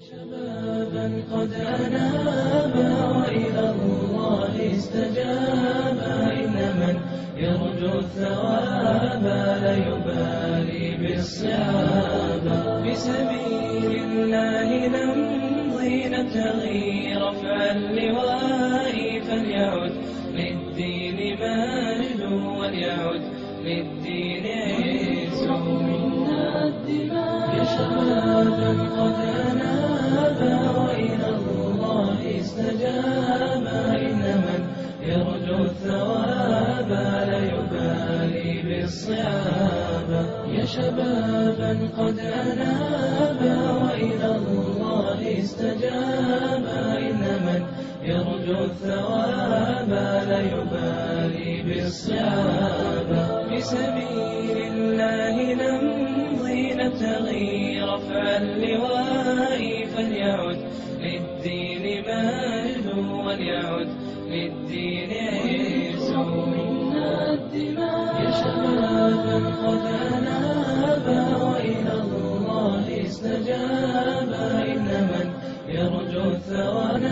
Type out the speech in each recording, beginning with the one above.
شبابا قد أنابا وإلى الله استجابا، إن من يرجو الثواب لا يبالي بالصعاب. بسبيل الله نمضي نبتغي رفع اللواء، فليعد للدين مجد وليعد للدين عز. منا الدماء يا شبابا قد أنابا وإلى الله استجابا، إن من يرجو الثواب لا يبالي بالصعاب. يا شبابا قد أنابا وإلى الله استجابا، إن من يرجو الثواب لا يبالي بالصعاب. بسبيل الله نمضي نبتغي رفع اللواء، فليعد للدين مجد وليعد للدين عز. منا الدماء يا شبابا قد أنابا وإلى الله استجابا، إن من يرجو الثواب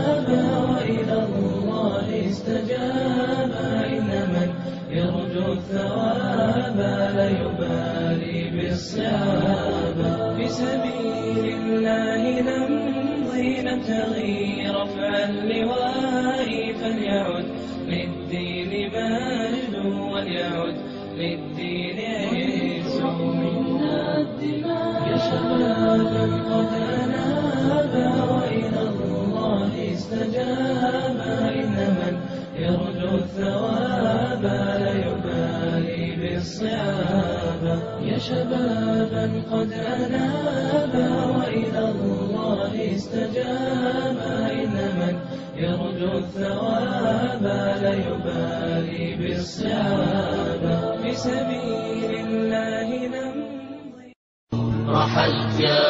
وإلى الله استجابا، إن من يرجو الثواب لا يبالي بالصعاب. بسبيل الله نمضي نبتغي رفع اللواء، فليعد للدين مجد وليعد للدين عز. منا الدماء يا شبابا قد أنابا وإلى الله استجابا، إن من يرجو الثواب لا يبالي بالصعاب. يا شبابا قد أنابا وإلى الله استجابا، إن من يرجو الثواب لا يبالي بالصعاب. بسبيل الله نمضي. رحلت يا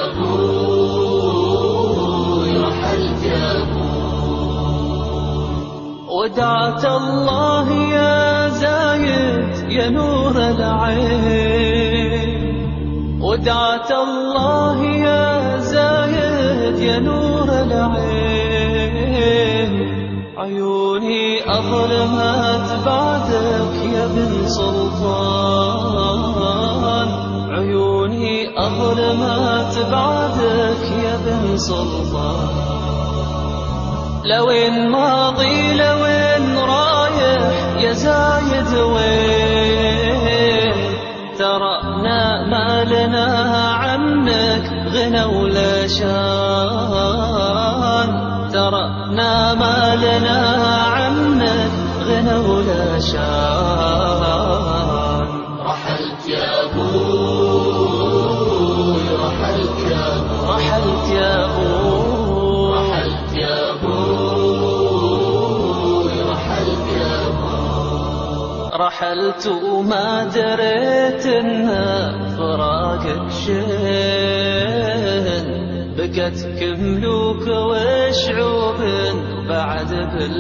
أبوي رحلت يا أبوي، ودعت الله يا زايد يا نور العين، ودعت الله يا زايد يا نور العين. عيوني أظلمت بعدك يا بن سلطان، عيوني أظلمت بعدك يا بن سلطان. لوين ماضي لوين رايح يا زايد وين، ترى ما لنا عنك غنى ولا شان، ترى ما لنا عنك غنى ولا شان. رحلت يا أبوي رحلت يا أبوي، رحلت يا أبوي، رحلت يا أبوي، رحلت يا أبوي. رحلت وما دريت إن فراقك شين، بكتك ملوك وشعوب بعد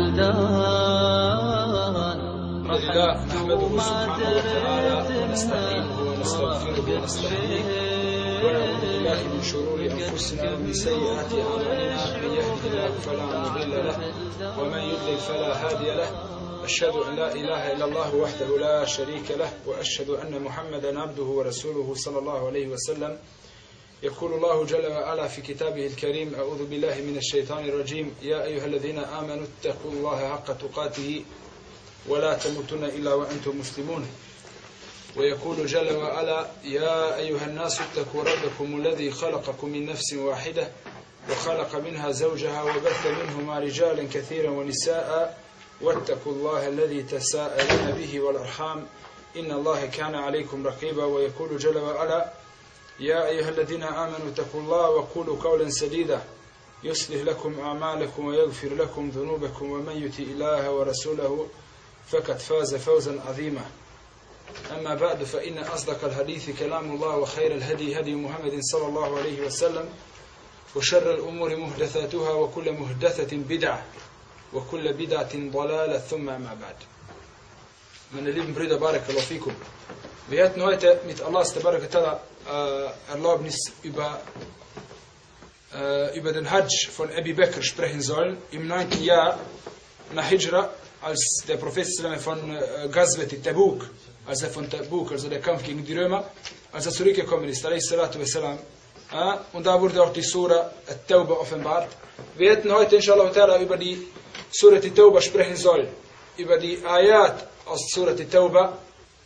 بلدان. لله نحمده سبحانه وتعالى ونستعينه ونستغفره ونستهديه ونعوذ بالله من شرور أنفسنا ومن سيئات أعمالنا، من يهده الله فلا مضل له ومن يضلل فلا هادي له. أشهد أن لا إله إلا الله وحده لا شريك له، وأشهد أن محمدا عبده ورسوله صلى الله عليه وسلم. يقول الله جل وعلا في كتابه الكريم: أعوذ بالله من الشيطان الرجيم، يا أيها الذين آمنوا اتقوا الله حق تقاته ولا تموتن إلا وأنتم مسلمون. ويقول جل وعلا: يا أيها الناس اتقوا ربكم الذي خلقكم من نفس واحدة وخلق منها زوجها وبث منهما رجالا كثيرا ونساء واتقوا الله الذي تساءلون به والأرحام إن الله كان عليكم رقيبا. ويقول جل وعلا: يا أيها الذين آمنوا اتقوا الله وقولوا قولا سديدا يصلح لكم أعمالكم ويغفر لكم ذنوبكم، ومن يطع الله ورسوله فقد فاز فوزا عظيما. أما بعد، فإن أصدق الحديث كلام الله، وخير الهدي هدي محمد صلى الله عليه وسلم، وشر الأمور محدثاتها، وكل محدثة بدعة، وكل بدعة ضلالة، ثم ما بعد. Meine lieben Brüder, barakallahu fikum. Wir hätten heute mit Allahs Tabaraka Ta'ala Erlaubnis über über den Hajj von Abi Bakr sprechen sollen, im 9. Jahr nach Hijra, als der Prophet von Ghazwat Tabuk, als er von Tabuk, also der Kampf gegen die Römer, als er zurückgekommen ist, und da wurde auch die Surah At-Tawbah offenbart. Wir hätten heute inshallah über die Surah At-Tawbah sprechen sollen, über die Ayat aus Surah At-Tawbah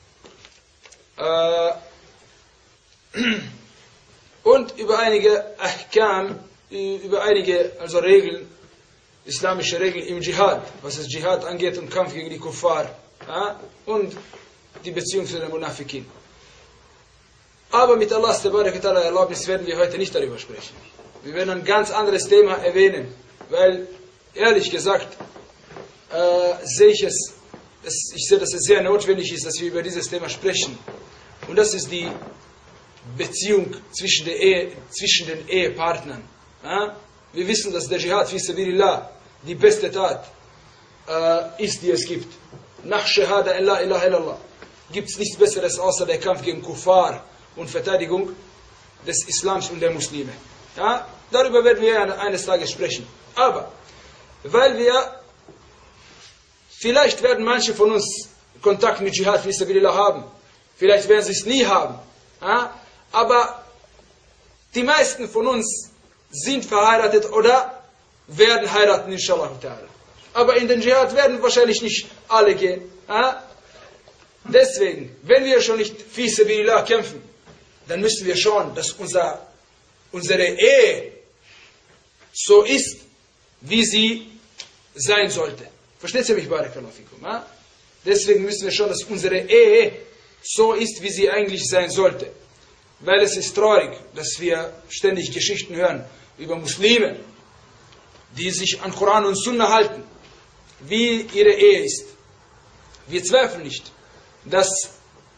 und über einige Ahkam, über einige also Regeln, islamische Regeln im Dschihad, was das Dschihad angeht und Kampf gegen die Kuffar und die Beziehung zu den Munafikin. Aber mit Allahs Erlaubnis werden wir heute nicht darüber sprechen. Wir werden ein ganz anderes Thema erwähnen, weil ehrlich gesagt sehe ich sehe, dass es sehr notwendig ist, dass wir über dieses Thema sprechen. Und das ist die Beziehung zwischen den Ehepartnern. Wir wissen, dass der Dschihad fi sabilillah die beste Tat ist, die es gibt. Nach Shahada in la ilaha illallah gibt es nichts Besseres außer der Kampf gegen Kuffar und Verteidigung des Islams und der Muslime. Darüber werden wir eines Tages sprechen. Aber weil vielleicht werden manche von uns Kontakt mit Dschihad fi sabilillah haben, vielleicht werden sie es nie haben. Aber die meisten von uns sind verheiratet oder werden heiraten, inshallah. Aber in den Dschihad werden wahrscheinlich nicht alle gehen. Deswegen, wenn wir schon nicht fi sabilillah kämpfen, dann müssen wir schauen, dass unsere Ehe so ist, wie sie sein sollte. Versteht ihr mich, Barakallahu fikum? Deswegen müssen wir schauen, dass unsere Ehe so ist, wie sie eigentlich sein sollte. Weil es ist traurig, dass wir ständig Geschichten hören über Muslime, die sich an Koran und Sunna halten, wie ihre Ehe ist. Wir zweifeln nicht, dass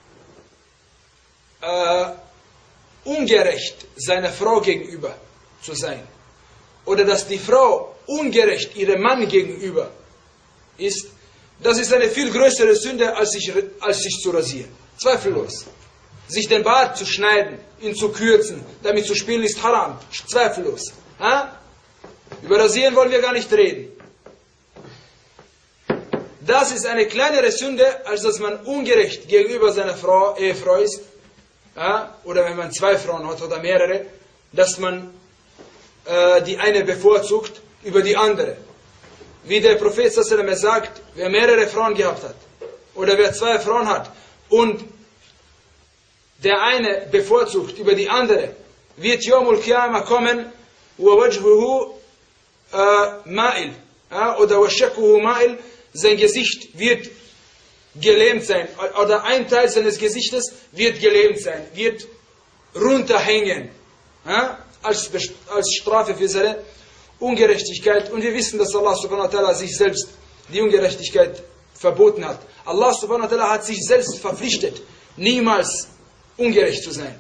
ungerecht seiner Frau gegenüber zu sein oder dass die Frau ungerecht ihrem Mann gegenüber ist, das ist eine viel größere Sünde, als sich zu rasieren. Zweifellos. Sich den Bart zu schneiden, ihn zu kürzen, damit zu spielen, ist haram. Zweifellos. Über Rasieren wollen wir gar nicht reden. Das ist eine kleinere Sünde, als dass man ungerecht gegenüber seiner Ehefrau ist. Oder wenn man 2 Frauen hat oder mehrere, dass man die eine bevorzugt über die andere. Wie der Prophet sagt, wer mehrere Frauen gehabt hat oder wer 2 Frauen hat und der eine bevorzugt über die andere, wird Yawmul Qiyamah kommen, wa wajhuhu ma'il, oder wa shakkuhu ma'il, sein Gesicht wird gelähmt sein, oder ein Teil seines Gesichtes wird gelähmt sein, wird runterhängen, als Strafe für seine Ungerechtigkeit. Und wir wissen, dass Allah subhanahu wa ta'ala sich selbst die Ungerechtigkeit verboten hat. Allah subhanahu wa ta'ala hat sich selbst verpflichtet, niemals ungerecht zu sein.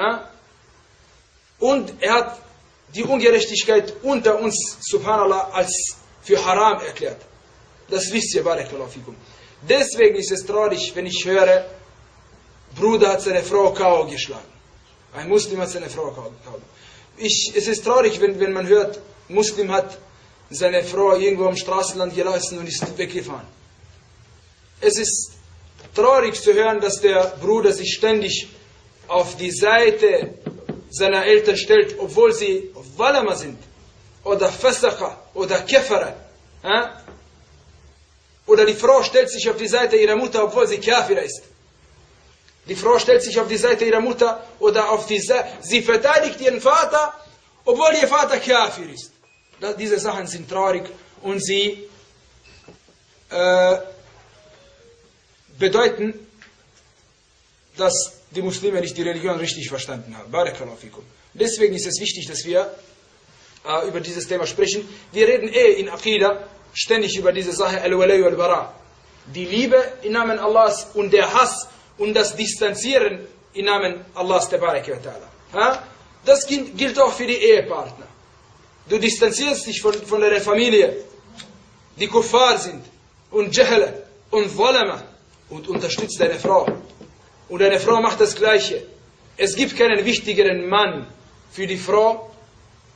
Und er hat die Ungerechtigkeit unter uns, subhanallah, als für haram erklärt. Das wisst ihr, barakallahu fikum. Deswegen ist es traurig, wenn ich höre, Bruder hat seine Frau K.O. geschlagen. Ein Muslim hat seine Frau K.O. Es ist traurig, wenn man hört, Muslim hat seine Frau irgendwo am Straßenland gelassen und ist weggefahren. Es ist traurig zu hören, dass der Bruder sich ständig auf die Seite seiner Eltern stellt, obwohl sie Walama sind, oder Fasaqa, oder Kafara. Oder die Frau stellt sich auf die Seite ihrer Mutter, obwohl sie Kafira ist. Die Frau stellt sich auf die Seite ihrer Mutter, oder auf die Seite, sie verteidigt ihren Vater, obwohl ihr Vater Kafir ist. Diese Sachen sind traurig und sie bedeuten, dass die Muslime nicht die Religion richtig verstanden haben. Barakallahu fikum. Deswegen ist es wichtig, dass wir über dieses Thema sprechen. Wir reden in Aqidah ständig über diese Sache, Al-Walay wal-Bara. Die Liebe im Namen Allahs und der Hass und das Distanzieren im Namen Allahs Tabaraka wa Ta'ala. Das gilt auch für die Ehepartner. Du distanzierst dich von deiner Familie, die Kuffar sind und Jahla und Zalama, und unterstützt deine Frau. Und deine Frau macht das Gleiche. Es gibt keinen wichtigeren Mann für die Frau,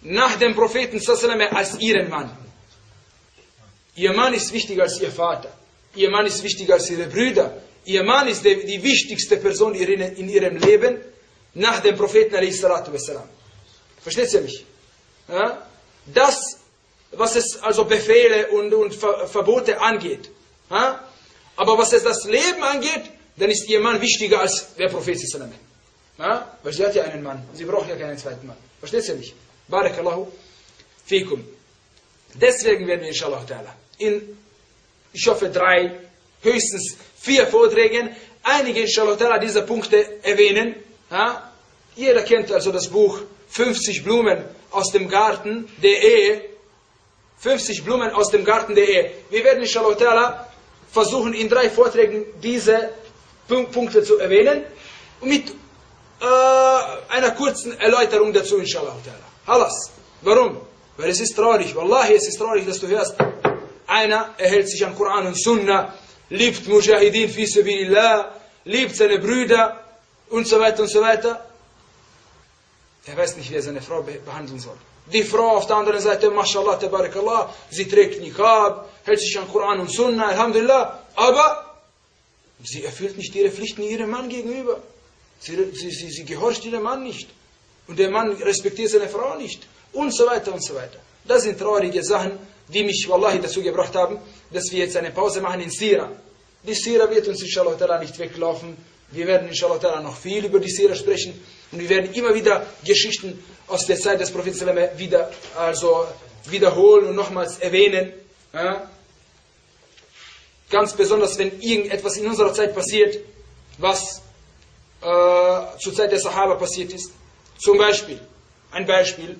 nach dem Propheten sallallahu als ihren Mann. Ihr Mann ist wichtiger als ihr Vater. Ihr Mann ist wichtiger als ihre Brüder. Ihr Mann ist die wichtigste Person in ihrem Leben nach dem Propheten a.s.w. Versteht ihr mich? Ja? Das, was es also Befehle und Verbote angeht. Ja? Aber was es das Leben angeht, dann ist ihr Mann wichtiger als der Prophet sallallahu. Ja? Weil sie hat ja einen Mann. Sie braucht ja keinen zweiten Mann. Versteht ihr mich? Barakallahu fikum. Deswegen werden wir inshallah ta'ala ich hoffe 3, höchstens 4 Vorträgen, einige inshallah ta'ala dieser Punkte erwähnen. Ja? Jeder kennt also das Buch 50 Blumen aus dem Garten der Ehe. 50 Blumen aus dem Garten der Ehe. Wir werden inshallah ta'ala versuchen in 3 Vorträgen diese Punkte zu erwähnen und mit einer kurzen Erläuterung dazu inshallah ta'ala. Halas. Warum? Weil es ist traurig. Wallahi, es ist traurig, dass du hörst, einer erhält sich an Koran und Sunna, liebt Mujahideen fi sabilillah, liebt seine Brüder und so weiter und so weiter. Er weiß nicht, wie er seine Frau behandeln soll. Die Frau auf der anderen Seite, mashallah, tabarakallah, sie trägt Niqab, hält sich an Koran und Sunna, alhamdulillah, aber sie erfüllt nicht ihre Pflichten ihrem Mann gegenüber. Sie gehorcht ihrem Mann nicht. Und der Mann respektiert seine Frau nicht. Und so weiter und so weiter. Das sind traurige Sachen, die mich wallahi dazu gebracht haben, dass wir jetzt eine Pause machen in Sira. Die Sira wird uns inshallah ta'ala nicht weglaufen. Wir werden inshallah ta'ala noch viel über die Sira sprechen. Und wir werden immer wieder Geschichten aus der Zeit des Propheten wiederholen und nochmals erwähnen. Ja? Ganz besonders, wenn irgendetwas in unserer Zeit passiert, was zur Zeit der Sahaba passiert ist. Zum Beispiel, ein Beispiel,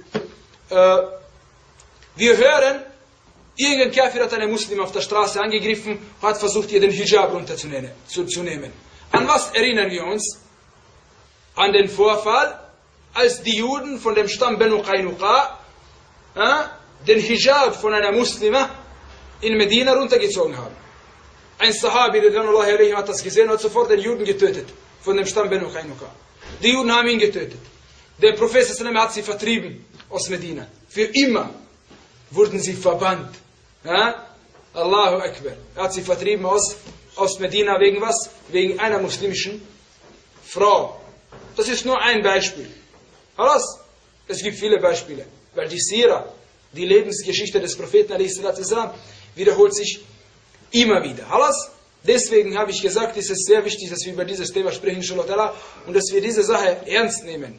wir hören, irgendein Kafir hat einen Muslim auf der Straße angegriffen, hat versucht, ihr den Hijab runterzunehmen. An was erinnern wir uns? An den Vorfall, als die Juden von dem Stamm Banu Qaynuqa den Hijab von einer Muslima in Medina runtergezogen haben. Ein Sahabi, hat das gesehen und hat sofort den Juden getötet, von dem Stamm Banu Qaynuqa. Die Juden haben ihn getötet. Der Prophet hat sie vertrieben aus Medina. Für immer wurden sie verbannt. Ja? Allahu Akbar. Er hat sie vertrieben aus Medina wegen was? Wegen einer muslimischen Frau. Das ist nur ein Beispiel. Alles. Es gibt viele Beispiele. Weil die Sira, die Lebensgeschichte des Propheten wiederholt sich immer wieder. Alles. Deswegen habe ich gesagt, ist es sehr wichtig, dass wir über dieses Thema sprechen, inshallah, und dass wir diese Sache ernst nehmen.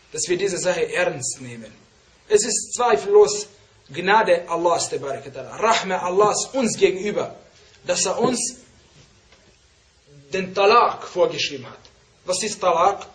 Es ist zweifellos Gnade Allahs, Rahma Allahs uns gegenüber, dass er uns den Talaq vorgeschrieben hat. Was ist Talaq?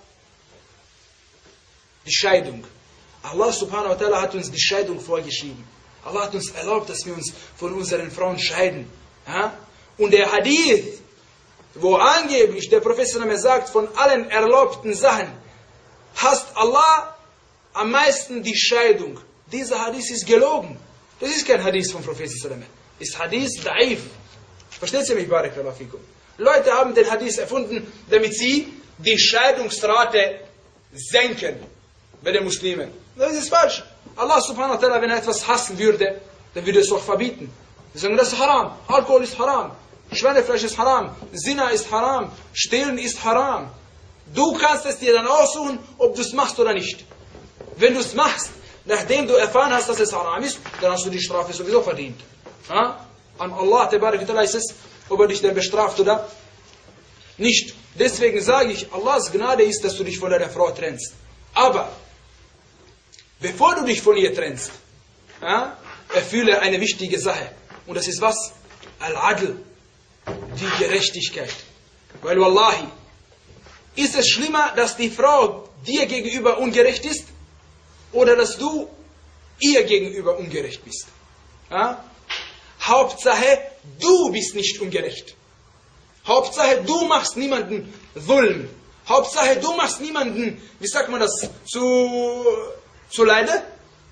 Die Scheidung. Allah subhanahu wa ta'ala hat uns die Scheidung vorgeschrieben. Allah hat uns erlaubt, dass wir uns von unseren Frauen scheiden. Ja? Und der Hadith, wo angeblich der Prophet sagt, von allen erlaubten Sachen, hasst Allah am meisten die Scheidung. Dieser Hadith ist gelogen. Das ist kein Hadith vom Prophet. Ist Hadith da'if. Versteht ihr mich, barakallahu fikum? Leute haben den Hadith erfunden, damit sie die Scheidungsrate senken bei den Muslimen. Das ist falsch. Allah subhanahu wa ta'ala, wenn er etwas hassen würde, dann würde es auch verbieten. Sie sagen, das ist haram. Alkohol ist haram. Schweinefleisch ist haram. Zina ist haram. Stehlen ist haram. Du kannst es dir dann aussuchen, ob du es machst oder nicht. Wenn du es machst, nachdem du erfahren hast, dass es haram ist, dann hast du die Strafe sowieso verdient. Ja? An Allah ta'ala ist es, ob er dich dann bestraft oder nicht. Deswegen sage ich, Allahs Gnade ist, dass du dich von deiner Frau trennst. Aber, bevor du dich von ihr trennst, ja, erfülle eine wichtige Sache. Und das ist was? Al-Adl. Die Gerechtigkeit. Weil Wallahi, ist es schlimmer, dass die Frau dir gegenüber ungerecht ist oder dass du ihr gegenüber ungerecht bist? Ja? Hauptsache, du bist nicht ungerecht. Hauptsache, du machst niemanden Zulm. Hauptsache, du machst niemanden, wie sagt man das, zu Leide?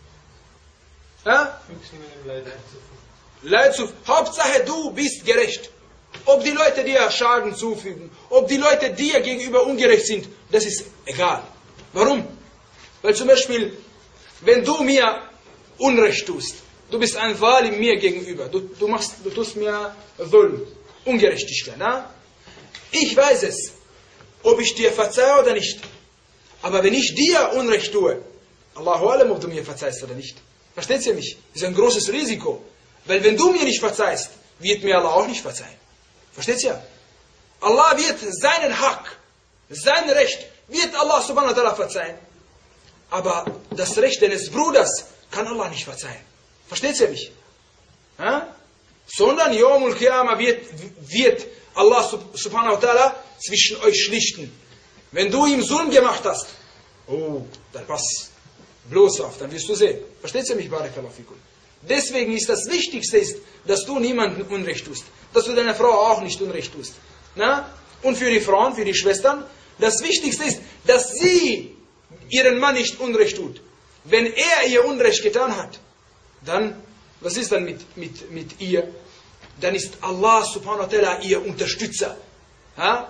Ja? Leid zu. Hauptsache, du bist gerecht. Ob die Leute dir Schaden zufügen, ob die Leute dir gegenüber ungerecht sind, das ist egal. Warum? Weil zum Beispiel wenn du mir Unrecht tust, du bist ein Zalim mir gegenüber, du tust mir Zulm, Ungerechtigkeit. Na? Ich weiß es, ob ich dir verzeihe oder nicht. Aber wenn ich dir Unrecht tue, Allahu alam, ob du mir verzeihst oder nicht. Versteht ihr mich? Das ist ein großes Risiko. Weil wenn du mir nicht verzeihst, wird mir Allah auch nicht verzeihen. Versteht ihr? Allah wird seinen Haq, sein Recht, wird Allah subhanahu wa ta'ala verzeihen. Aber das Recht deines Bruders kann Allah nicht verzeihen. Versteht ihr mich? Ja? Sondern Yawmul Qiyamah wird Allah subhanahu wa ta'ala zwischen euch schlichten. Wenn du ihm Zulm gemacht hast, oh, dann pass bloß auf, dann wirst du sehen. Versteht ihr mich, Barakallahu fikum? Deswegen ist das Wichtigste, dass du niemandem Unrecht tust. Dass du deiner Frau auch nicht Unrecht tust. Na? Und für die Frauen, für die Schwestern, das Wichtigste ist, dass sie ihren Mann nicht Unrecht tut. Wenn er ihr Unrecht getan hat, dann, was ist dann mit ihr? Dann ist Allah subhanahu wa ta'ala ihr Unterstützer. Ha?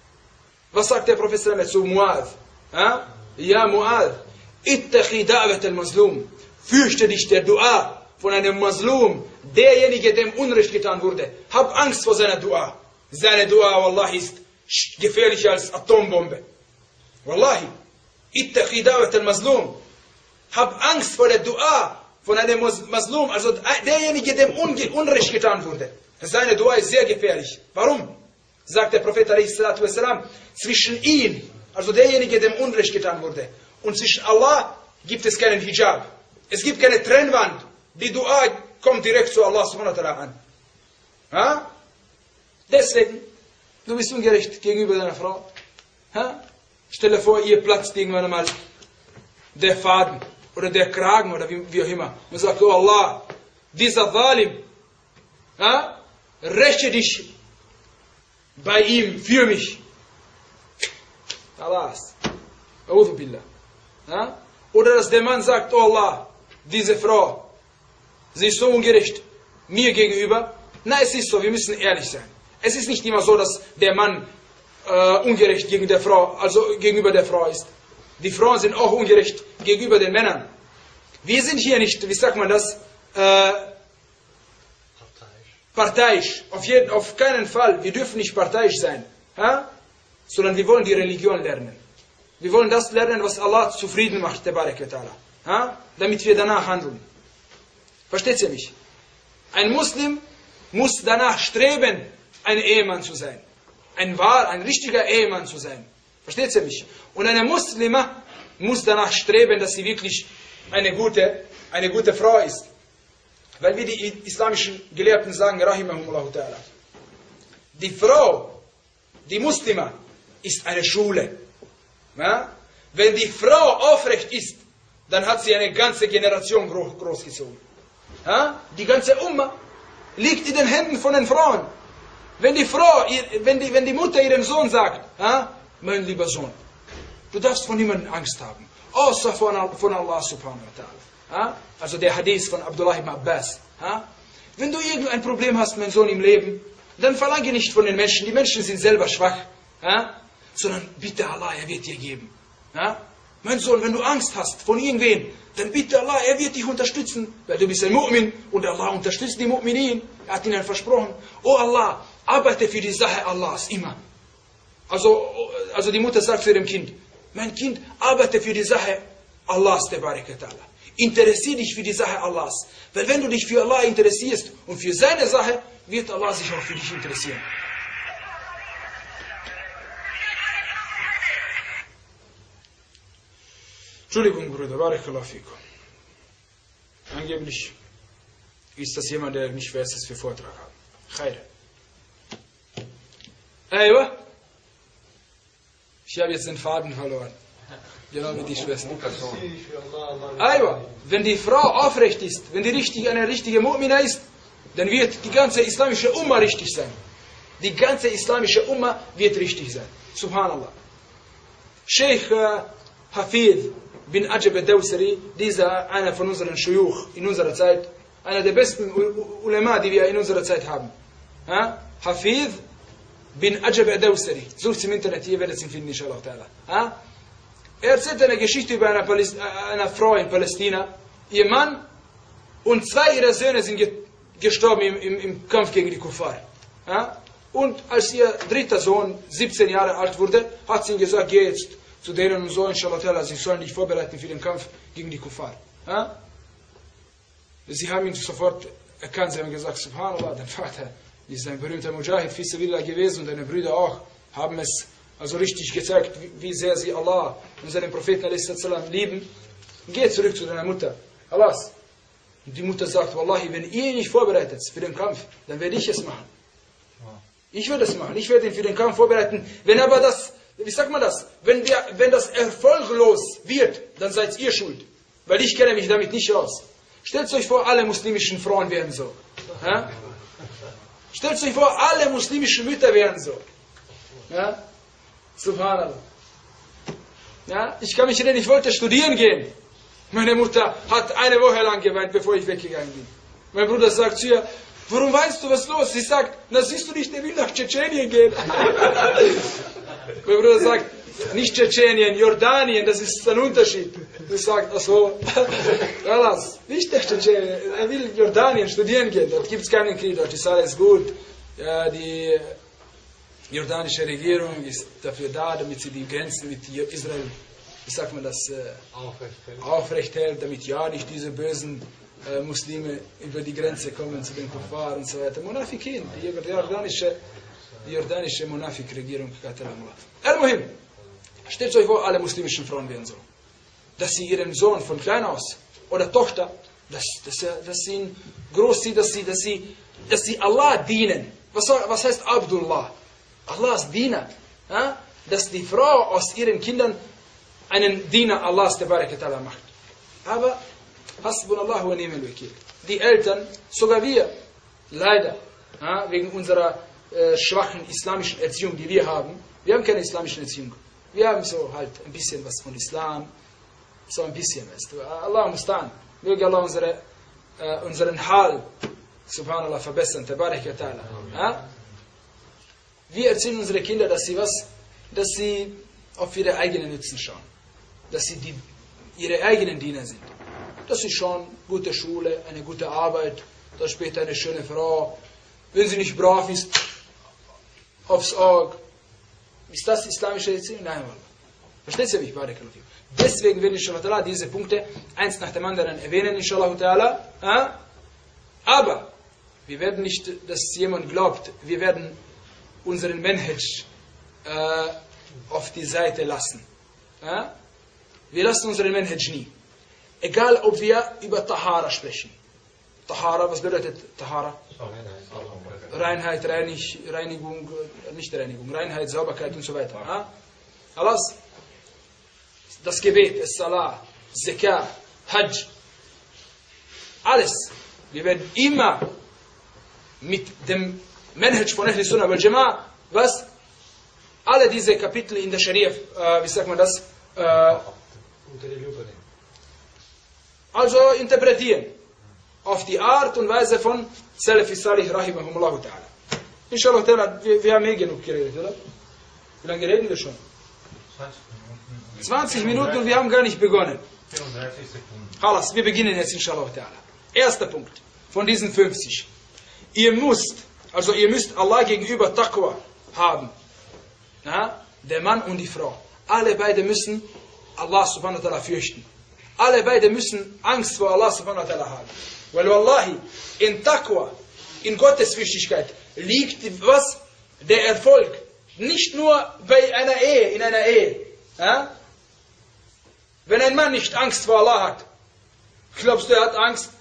Was sagt der Prophet zu Mu'adh? Ha? Ja, Mu'adh, ittaqi da'wat al-Mazlum. Fürchte dich der Dua von einem Mazlum, derjenige, dem Unrecht getan wurde. Hab Angst vor seiner Dua. Seine Dua, Wallahi, ist gefährlicher als Atombombe. Wallahi. Ittaqi da'wat al-Mazlum. Hab Angst vor der Dua von einem Mazlum, also derjenige, dem Unrecht getan wurde. Seine Dua ist sehr gefährlich. Warum? Sagt der Prophet ﷺ, zwischen ihm, also derjenige, dem Unrecht getan wurde, und zwischen Allah gibt es keinen Hijab. Es gibt keine Trennwand. Die Dua kommt direkt zu Allah subhanahu wa ta'ala an. Ha? Deswegen, du bist ungerecht gegenüber deiner Frau. Ha? Stelle vor, ihr platzt irgendwann einmal der Faden oder der Kragen oder wie auch immer. Und sagt, oh Allah, dieser Zalim, räche dich bei ihm für mich. Allahs. A'udhu billah. Oder dass der Mann sagt, oh Allah, diese Frau, sie ist so ungerecht mir gegenüber. Na, es ist so, wir müssen ehrlich sein. Es ist nicht immer so, dass der Mann ungerecht gegenüber der Frau ist. Die Frauen sind auch ungerecht gegenüber den Männern. Wir sind hier nicht, wie sagt man das, parteiisch. Auf keinen Fall. Wir dürfen nicht parteiisch sein. Sondern wir wollen die Religion lernen. Wir wollen das lernen, was Allah zufrieden macht, damit wir danach handeln. Versteht ihr mich? Ein Muslim muss danach streben, ein Ehemann zu sein. Ein richtiger Ehemann zu sein. Versteht ihr mich? Und eine Muslima muss danach streben, dass sie wirklich eine gute Frau ist. Weil wie die islamischen Gelehrten sagen, rahimahumullahu ta'ala, die Frau, die Muslima, ist eine Schule. Ja? Wenn die Frau aufrecht ist, dann hat sie eine ganze Generation großgezogen. Ja? Die ganze Umma liegt in den Händen von den Frauen. Wenn die Mutter ihrem Sohn sagt, mein lieber Sohn, du darfst von niemandem Angst haben, außer von Allah subhanahu wa ta'ala. Also der Hadith von Abdullah ibn Abbas. Wenn du irgendein Problem hast, mein Sohn, im Leben, dann verlange nicht von den Menschen, die Menschen sind selber schwach, sondern bitte Allah, er wird dir geben. Mein Sohn, wenn du Angst hast von irgendwem, dann bitte Allah, er wird dich unterstützen, weil du bist ein Mu'min und Allah unterstützt die Mu'minin. Er hat ihnen versprochen, oh Allah, arbeite für die Sache Allahs immer. Also die Mutter sagt zu ihrem Kind, mein Kind, arbeite für die Sache Allahs, der Baraka Ta'ala. Interessiere dich für die Sache Allahs. Weil wenn du dich für Allah interessierst und für seine Sache, wird Allah sich auch für dich interessieren. Entschuldigung, Bruder, Barakallahu fikum. Angeblich ist das jemand, der nicht weiß, dass wir Vortrag haben. Khair. Aywa. Ich habe jetzt den Faden verloren. Genau wie die Schwester. Aywa. Wenn die Frau aufrecht ist, wenn die eine richtige Mu'mina ist, dann wird die ganze islamische Umma richtig sein. Die ganze islamische Umma wird richtig sein. Subhanallah. Sheikh Hafid bin Ajab al-Dawsari, dieser einer von unseren Shuyuch in unserer Zeit, einer der besten Ulema, die wir in unserer Zeit haben. Hafid bin Ajab al-Dawsari. Sucht im Internet, ihr werdet es ihn finden, inshallah ta'ala. Er erzählt eine Geschichte über eine Frau in Palästina. Ihr Mann und 2 ihrer Söhne sind gestorben im Kampf gegen die Kuffar. Ja? Und als ihr 3. Sohn 17 Jahre alt wurde, hat sie ihm gesagt, geh jetzt zu denen und so, inshallah, sie sollen dich vorbereiten für den Kampf gegen die Kuffar. Ja? Sie haben ihn sofort erkannt, sie haben gesagt, Subhanallah, dein Vater ist ein berühmter Mujahid, fi sabilillah gewesen und deine Brüder auch, haben es also richtig gezeigt, wie sehr sie Allah und seinen Propheten lieben. Geh zurück zu deiner Mutter. Allahs. Und die Mutter sagt, Wallahi, wenn ihr ihn nicht vorbereitet für den Kampf, dann werde ich es machen. Ich werde es machen. Ich werde ihn für den Kampf vorbereiten. Wenn aber das, wie sagt man das? Wenn das erfolglos wird, dann seid ihr schuld. Weil ich kenne mich damit nicht aus. Stellt euch vor, alle muslimischen Frauen wären so. Ja? Stellt euch vor, alle muslimischen Mütter wären so. Ja? Subhanallah. Ja? Ich kann mich erinnern, ich wollte studieren gehen. Meine Mutter hat eine Woche lang geweint, bevor ich weggegangen bin. Mein Bruder sagt zu ihr, warum weinst du, was ist los? Sie sagt, na siehst du nicht, der will nach Tschetschenien gehen. Mein Bruder sagt, nicht Tschetschenien, Jordanien, das ist ein Unterschied. Sie sagt, ach so, nicht nach Tschetschenien, er will Jordanien studieren gehen, dort gibt es keinen Krieg, dort ist alles gut. Ja, die jordanische Regierung ist dafür da, damit sie die Grenzen mit Israel, wie sagt man das, aufrecht hält, damit ja nicht diese bösen Muslime über die Grenze kommen zu den Kuffar und so weiter. Munafikin, die jordanische Munafik-Regierung. Al-Muhim, stellt euch vor, alle muslimischen Frauen wären so. Dass sie ihren Sohn von klein aus oder Tochter, dass sie ihn großzieht, dass sie Allah dienen. Was heißt Abdullah? Allahs Diener. Ja? Dass die Frau aus ihren Kindern einen Diener Allahs Ta'ala macht. Aber Hasbunallah wa ni'mal wakil. Die Eltern, sogar wir, leider, ja, wegen unserer schwachen islamischen Erziehung, die wir haben keine islamische Erziehung. Wir haben so halt ein bisschen was von Islam, so ein bisschen, weißt du. Allah mustan. Möge Allah unseren Hal, subhanallah, verbessern, tabarak wa ta'ala. Ja? Wir erziehen unsere Kinder, dass sie auf ihre eigenen Nutzen schauen. Dass sie ihre eigenen Diener sind. Dass sie schauen, gute Schule, eine gute Arbeit, dann später eine schöne Frau. Wenn sie nicht brav ist, aufs Auge. Ist das islamische Erziehung? Nein, Wallah. Versteht ihr mich? Deswegen werden inshallah diese Punkte eins nach dem anderen erwähnen, inshallah ta'ala. Aber wir werden nicht, dass jemand glaubt, wir werden unseren Manhaj auf die Seite lassen. Wir lassen unseren Manhaj nie. Egal, ob wir über Tahara sprechen. Tahara, was bedeutet Tahara? Reinheit, Reinigung, nicht Reinigung, Reinheit, Sauberkeit und so weiter. Alles. Das Gebet, das Salah, Zakah, Hajj. Alles. Wir werden immer mit dem Manhaj von Ahl Sunnah wal Jama'ah, was? Alle diese Kapitel in der Scharia, wie sagt man das? Also interpretieren. Auf die Art und Weise von Salafi Salih rahimahumullah ta'ala. Inshallah ta'ala, wir haben genug geredet, oder? Wie lange reden wir schon? 20 Minuten und wir haben gar nicht begonnen. 34 Sekunden. Halas, wir beginnen jetzt inshallah ta'ala. Erster Punkt von diesen 50. Ihr müsst Allah gegenüber Taqwa haben. Ja? Der Mann und die Frau. Alle beide müssen Allah subhanahu wa ta'ala fürchten. Alle beide müssen Angst vor Allah subhanahu wa ta'ala haben. Weil wallahi, in Taqwa, in Gottesfürchtigkeit liegt was? Der Erfolg. Nicht nur bei einer Ehe, in einer Ehe. Ja? Wenn ein Mann nicht Angst vor Allah hat, glaubst du, er hat Angst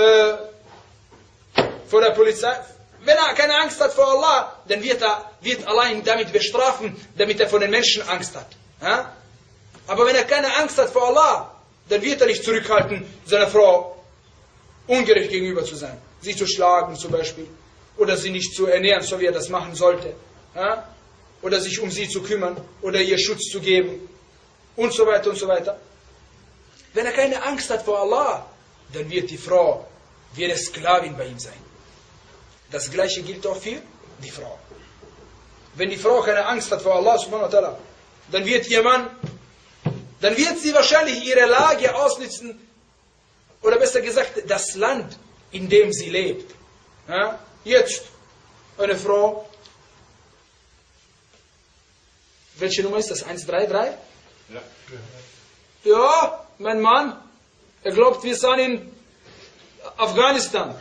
vor der Polizei? Wenn er keine Angst hat vor Allah, dann wird Allah ihn damit bestrafen, damit er vor den Menschen Angst hat. Ja? Aber wenn er keine Angst hat vor Allah, dann wird er nicht zurückhalten, seiner Frau ungerecht gegenüber zu sein. Sie zu schlagen zum Beispiel. Oder sie nicht zu ernähren, so wie er das machen sollte. Ja? Oder sich um sie zu kümmern. Oder ihr Schutz zu geben. Und so weiter und so weiter. Wenn er keine Angst hat vor Allah, dann wird die Frau wie eine Sklavin bei ihm sein. Das gleiche gilt auch für die Frau. Wenn die Frau keine Angst hat vor Allah subhanahu wa ta'ala, dann wird ihr Mann dann wird sie wahrscheinlich ihre Lage ausnutzen, oder besser gesagt, das Land, in dem sie lebt. Ja? Jetzt, eine Frau, welche Nummer ist das? 133? Ja. Ja, mein Mann, er glaubt, wir sind in Afghanistan.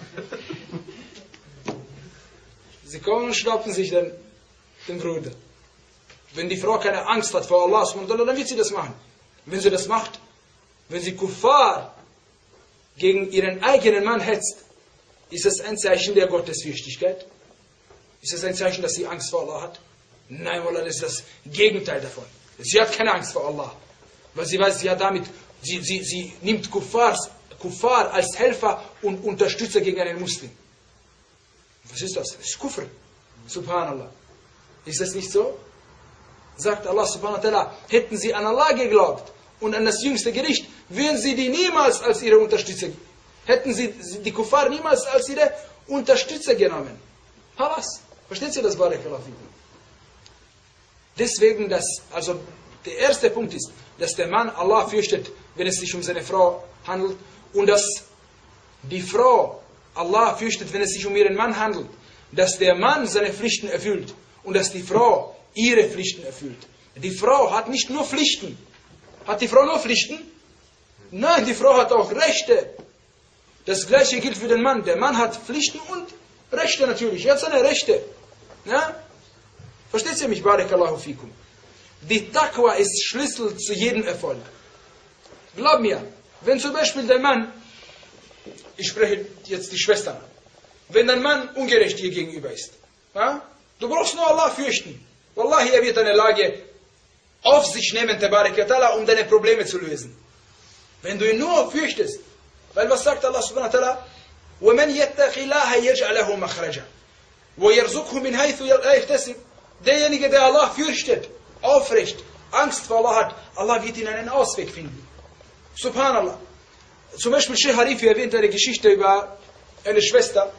Sie kommen und schnappen sich den Bruder. Wenn die Frau keine Angst hat vor Allah, dann wird sie das machen. Wenn sie das macht, wenn sie Kuffar gegen ihren eigenen Mann hetzt, ist es ein Zeichen der Gottesfürchtigkeit? Ist es ein Zeichen, dass sie Angst vor Allah hat? Nein, Wallah, das ist das Gegenteil davon. Sie hat keine Angst vor Allah. Weil sie weiß, sie nimmt Kuffar als Helfer und Unterstützer gegen einen Muslim. Was ist das? Das ist Kufr. Subhanallah. Ist das nicht so? Sagt Allah subhanahu wa ta'ala, hätten sie an Allah geglaubt und an das jüngste Gericht, würden sie die niemals als ihre Unterstützer, hätten sie die Kuffar niemals als ihre Unterstützer genommen. Halas. Versteht ihr das, Barakallahu fikum? Deswegen, der erste Punkt ist, dass der Mann Allah fürchtet, wenn es sich um seine Frau handelt, und dass die Frau Allah fürchtet, wenn es sich um ihren Mann handelt, dass der Mann seine Pflichten erfüllt und dass die Frau ihre Pflichten erfüllt. Die Frau hat nicht nur Pflichten. Hat die Frau nur Pflichten? Nein, die Frau hat auch Rechte. Das gleiche gilt für den Mann. Der Mann hat Pflichten und Rechte natürlich. Er hat seine Rechte. Ja? Versteht ihr mich? Barakallahu fikum. Die Taqwa ist Schlüssel zu jedem Erfolg. Glaub mir, wenn zum Beispiel der Mann, ich spreche jetzt die Schwestern an, wenn dein Mann ungerecht dir gegenüber ist, ja? Du brauchst nur Allah fürchten. Wallahi, er wird deine Lage auf sich nehmen, Tabarak wa Ta'ala, um deine Probleme zu lösen. Wenn du ihn nur fürchtest. Weil was sagt Allah subhanahu wa ta'ala? وَمَنْ يَتَّقِ اللَّهَ يَجْعَلْ لَهُ مَخْرَجًا وَيَرْزُقْهُ مِنْ حَيْثُ لَا يَحْتَسِبُ. Derjenige, der Allah fürchtet, aufrecht, Angst vor Allah hat, Allah wird ihn einen Ausweg finden. Subhanallah. Zum Beispiel Sheikh Harifi erwähnt eine Geschichte über eine Schwester.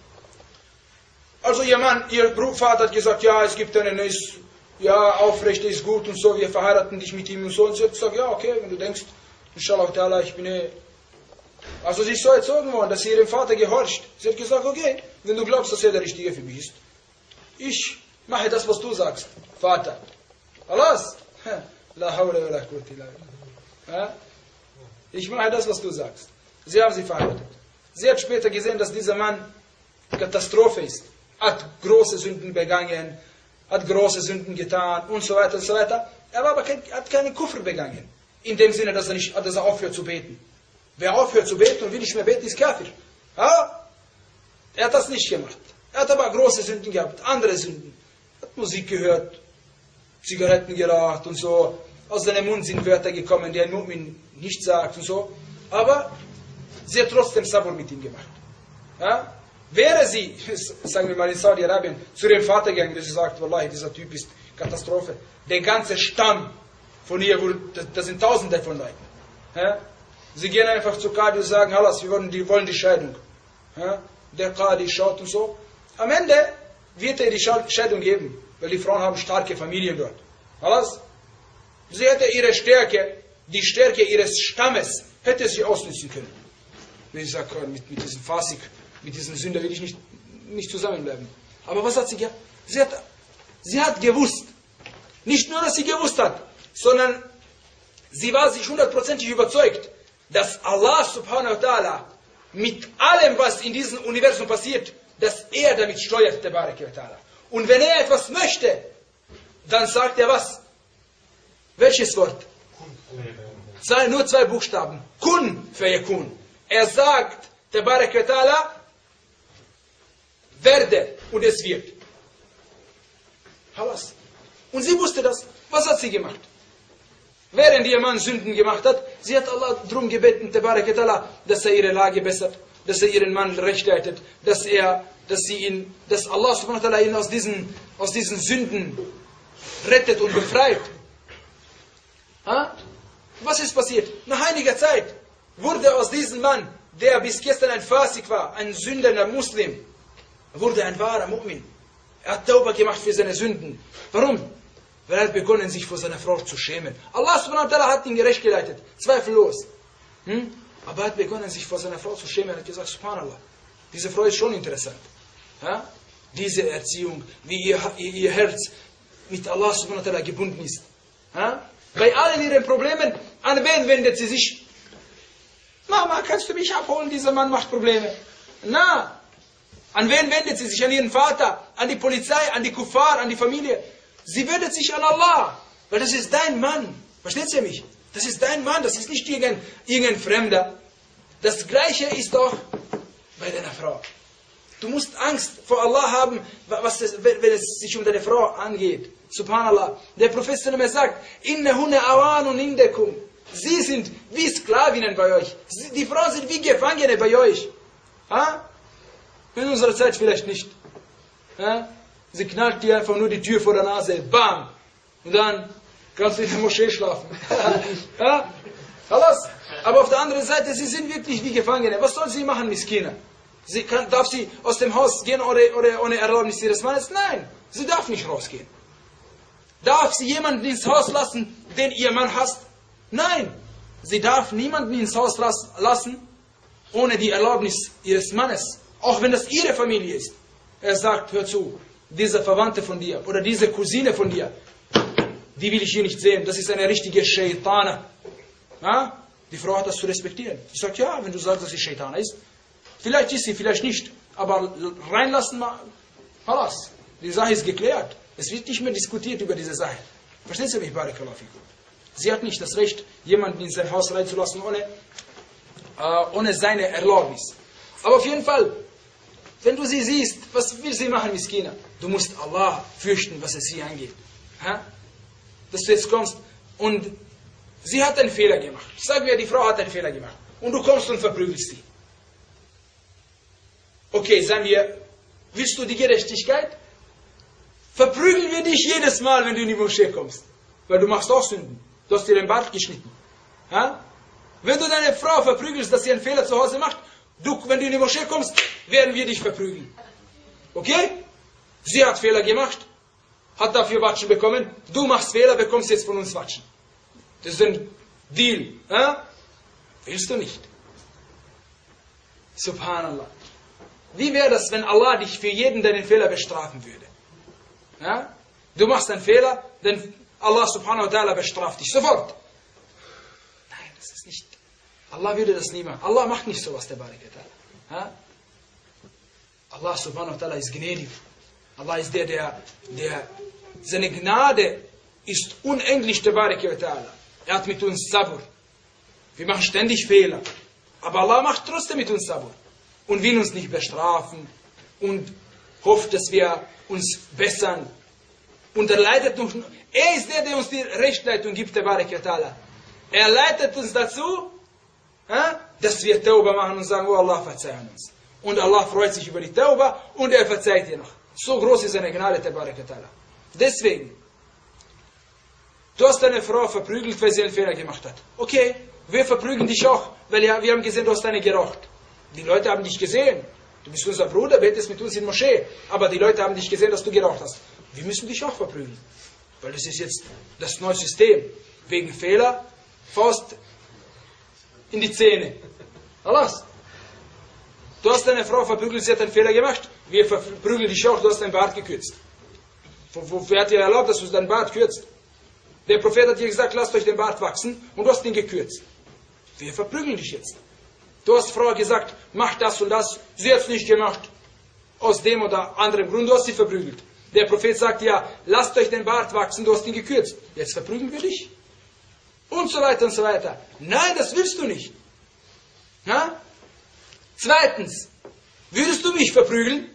Also ihr Mann, ihr Vater hat gesagt, ja, es gibt einen, ja, aufrecht, ist gut und so, wir verheiraten dich mit ihm und so. Und sie hat gesagt, ja, okay, wenn du denkst, inshallah ta'ala, ich bin also sie ist so erzogen worden, dass sie ihrem Vater gehorcht. Sie hat gesagt, okay, wenn du glaubst, dass er der Richtige für mich ist, ich mache das, was du sagst, Vater. Allahs, la hawla wa la quwwata illa billah. Ich mache das, was du sagst. Sie haben sie verheiratet. Sie hat später gesehen, dass dieser Mann Katastrophe ist. Hat große Sünden begangen, hat große Sünden getan und so weiter und so weiter. Er hat keinen Kufr begangen. In dem Sinne, dass er aufhört zu beten. Wer aufhört zu beten und will nicht mehr beten, ist Kafir. Ja? Er hat das nicht gemacht. Er hat aber große Sünden gehabt, andere Sünden. Er hat Musik gehört, Zigaretten geraucht und so. Aus seinem Mund sind Wörter gekommen, die ein Mu'min nicht sagt und so. Aber sie hat trotzdem Sabr mit ihm gemacht. Ja? Wäre sie, sagen wir mal in Saudi-Arabien, zu dem Vater gegangen, der sie sagt, Wallahi, dieser Typ ist Katastrophe. Der ganze Stamm von ihr, das sind Tausende von Leuten. Ja? Sie gehen einfach zu Qadi und sagen, Halas, wir wollen die Scheidung. Ja? Der Qadi schaut und so. Am Ende wird er die Scheidung geben, weil die Frauen haben starke Familien dort. Halas? Sie hätte ihre Stärke, die Stärke ihres Stammes, hätte sie ausnutzen können. Wenn ich sage, mit diesem Fasik, mit diesem Sünder will ich nicht zusammenbleiben. Aber was hat sie gehabt? Sie hat gewusst. Nicht nur, dass sie gewusst hat, sondern sie war sich 100% überzeugt, dass Allah subhanahu wa ta'ala mit allem, was in diesem Universum passiert, dass er damit steuert, Tabarak wa ta'ala. Und wenn er etwas möchte, dann sagt er was? Welches Wort? Nur zwei Buchstaben. Kun fayakun. Er sagt, Tabarak wa ta'ala, werde und es wird. Halas. Und sie wusste das. Was hat sie gemacht? Während ihr Mann Sünden gemacht hat, sie hat Allah darum gebeten, Tabarak wa ta'ala, dass er ihre Lage bessert, dass er ihren Mann recht leitet, dass Allah subhanahu wa ta'ala ihn aus diesen Sünden rettet und befreit. Ha? Was ist passiert? Nach einiger Zeit wurde aus diesem Mann, der bis gestern ein Fasik war, ein sündender Muslim, wurde ein wahrer Mu'min. Er hat Tauba gemacht für seine Sünden. Warum? Weil er hat begonnen, sich vor seiner Frau zu schämen. Allah subhanahu wa ta'ala hat ihn gerecht geleitet, zweifellos. Aber er hat begonnen, sich vor seiner Frau zu schämen. Er hat gesagt, subhanallah, diese Frau ist schon interessant. Ja? Diese Erziehung, wie ihr Herz mit Allah subhanahu wa ta'ala gebunden ist. Ja? Bei allen ihren Problemen, an wen wendet sie sich? Mama, kannst du mich abholen? Dieser Mann macht Probleme. Na, an wen wendet sie sich? An ihren Vater, an die Polizei, an die Kuffar, an die Familie. Sie wendet sich an Allah, weil das ist dein Mann. Versteht ihr mich? Das ist dein Mann, das ist nicht irgendein Fremder. Das Gleiche ist doch bei deiner Frau. Du musst Angst vor Allah haben, wenn es sich um deine Frau angeht. Subhanallah. Der Prophet sagt, innahunna awanun indakum. Sie sind wie Sklavinnen bei euch. Die Frauen sind wie Gefangene bei euch. Ha? In unserer Zeit vielleicht nicht. Ha? Sie knallt dir einfach nur die Tür vor der Nase. Bam! Und dann kannst du in der Moschee schlafen. Ja? Alles. Aber auf der anderen Seite, sie sind wirklich wie Gefangene. Was soll sie machen, Miskina? Darf sie aus dem Haus gehen ohne Erlaubnis ihres Mannes? Nein, sie darf nicht rausgehen. Darf sie jemanden ins Haus lassen, den ihr Mann hasst? Nein, sie darf niemanden ins Haus lassen, ohne die Erlaubnis ihres Mannes. Auch wenn das ihre Familie ist. Er sagt, hör zu, diese Verwandte von dir oder diese Cousine von dir, die will ich hier nicht sehen. Das ist eine richtige Shaitana. Ja? Die Frau hat das zu respektieren. Sie sagt, ja, wenn du sagst, dass sie Shaitana ist, vielleicht ist sie, vielleicht nicht. Aber reinlassen, alles. Die Sache ist geklärt. Es wird nicht mehr diskutiert über diese Sache. Verstehen Sie mich, Barakallahu fikum? Sie hat nicht das Recht, jemanden in sein Haus reinzulassen, ohne seine Erlaubnis. Aber auf jeden Fall, wenn du sie siehst, was will sie machen, Miskina? Du musst Allah fürchten, was es sie angeht. Ha? Dass du jetzt kommst und sie hat einen Fehler gemacht. Sagen wir, die Frau hat einen Fehler gemacht. Und du kommst und verprügelst sie. Okay, sagen wir, willst du die Gerechtigkeit? Verprügeln wir dich jedes Mal, wenn du in die Moschee kommst. Weil du machst auch Sünden. Du hast dir den Bart geschnitten. Ja? Wenn du deine Frau verprügelst, dass sie einen Fehler zu Hause macht, wenn du in die Moschee kommst, werden wir dich verprügeln. Okay? Sie hat Fehler gemacht, hat dafür Watschen bekommen. Du machst Fehler, bekommst jetzt von uns Watschen. Das ist ein Deal. Ja? Willst du nicht? Subhanallah. Wie wäre das, wenn Allah dich für jeden deinen Fehler bestrafen würde? Ja? Du machst einen Fehler, denn Allah subhanahu wa ta'ala bestraft dich sofort. Nein, das ist nicht. Allah würde das nie machen. Allah macht nicht sowas, der Barakatah. Ja? Allah subhanahu wa ta'ala ist gnädig. Allah ist der seine Gnade ist unendlich, der Barakatah. Er hat mit uns Sabur. Wir machen ständig Fehler. Aber Allah macht trotzdem mit uns Sabur. Und will uns nicht bestrafen. Und hofft, dass wir uns bessern. Und er leitet uns. Er ist der uns die Rechtleitung gibt, der Barakatah. Er leitet uns dazu, dass wir Tauba machen und sagen, oh Allah, verzeih uns. Und Allah freut sich über die Tauba und er verzeiht dir noch. So groß ist seine Gnade, der Barakatah. Deswegen, du hast deine Frau verprügelt, weil sie einen Fehler gemacht hat. Okay, wir verprügeln dich auch, weil wir haben gesehen, du hast eine geraucht. Die Leute haben dich gesehen. Du bist unser Bruder, betest mit uns in Moschee. Aber die Leute haben dich gesehen, dass du geraucht hast. Wir müssen dich auch verprügeln. Weil das ist jetzt das neue System. Wegen Fehler, Faust in die Zähne. Alles. Du hast deine Frau verprügelt, sie hat einen Fehler gemacht. Wir verprügeln dich auch, du hast deinen Bart gekürzt. Wer hat dir erlaubt, dass du deinen Bart kürzt? Der Prophet hat dir gesagt, lasst euch den Bart wachsen und du hast ihn gekürzt. Wir verprügeln dich jetzt. Du hast Frau gesagt, mach das und das. Sie hat es nicht gemacht. Aus dem oder anderen Grund, du hast sie verprügelt. Der Prophet sagt ja, lasst euch den Bart wachsen, du hast ihn gekürzt. Jetzt verprügeln wir dich. Und so weiter und so weiter. Nein, das willst du nicht. Ja? Zweitens, würdest du mich verprügeln?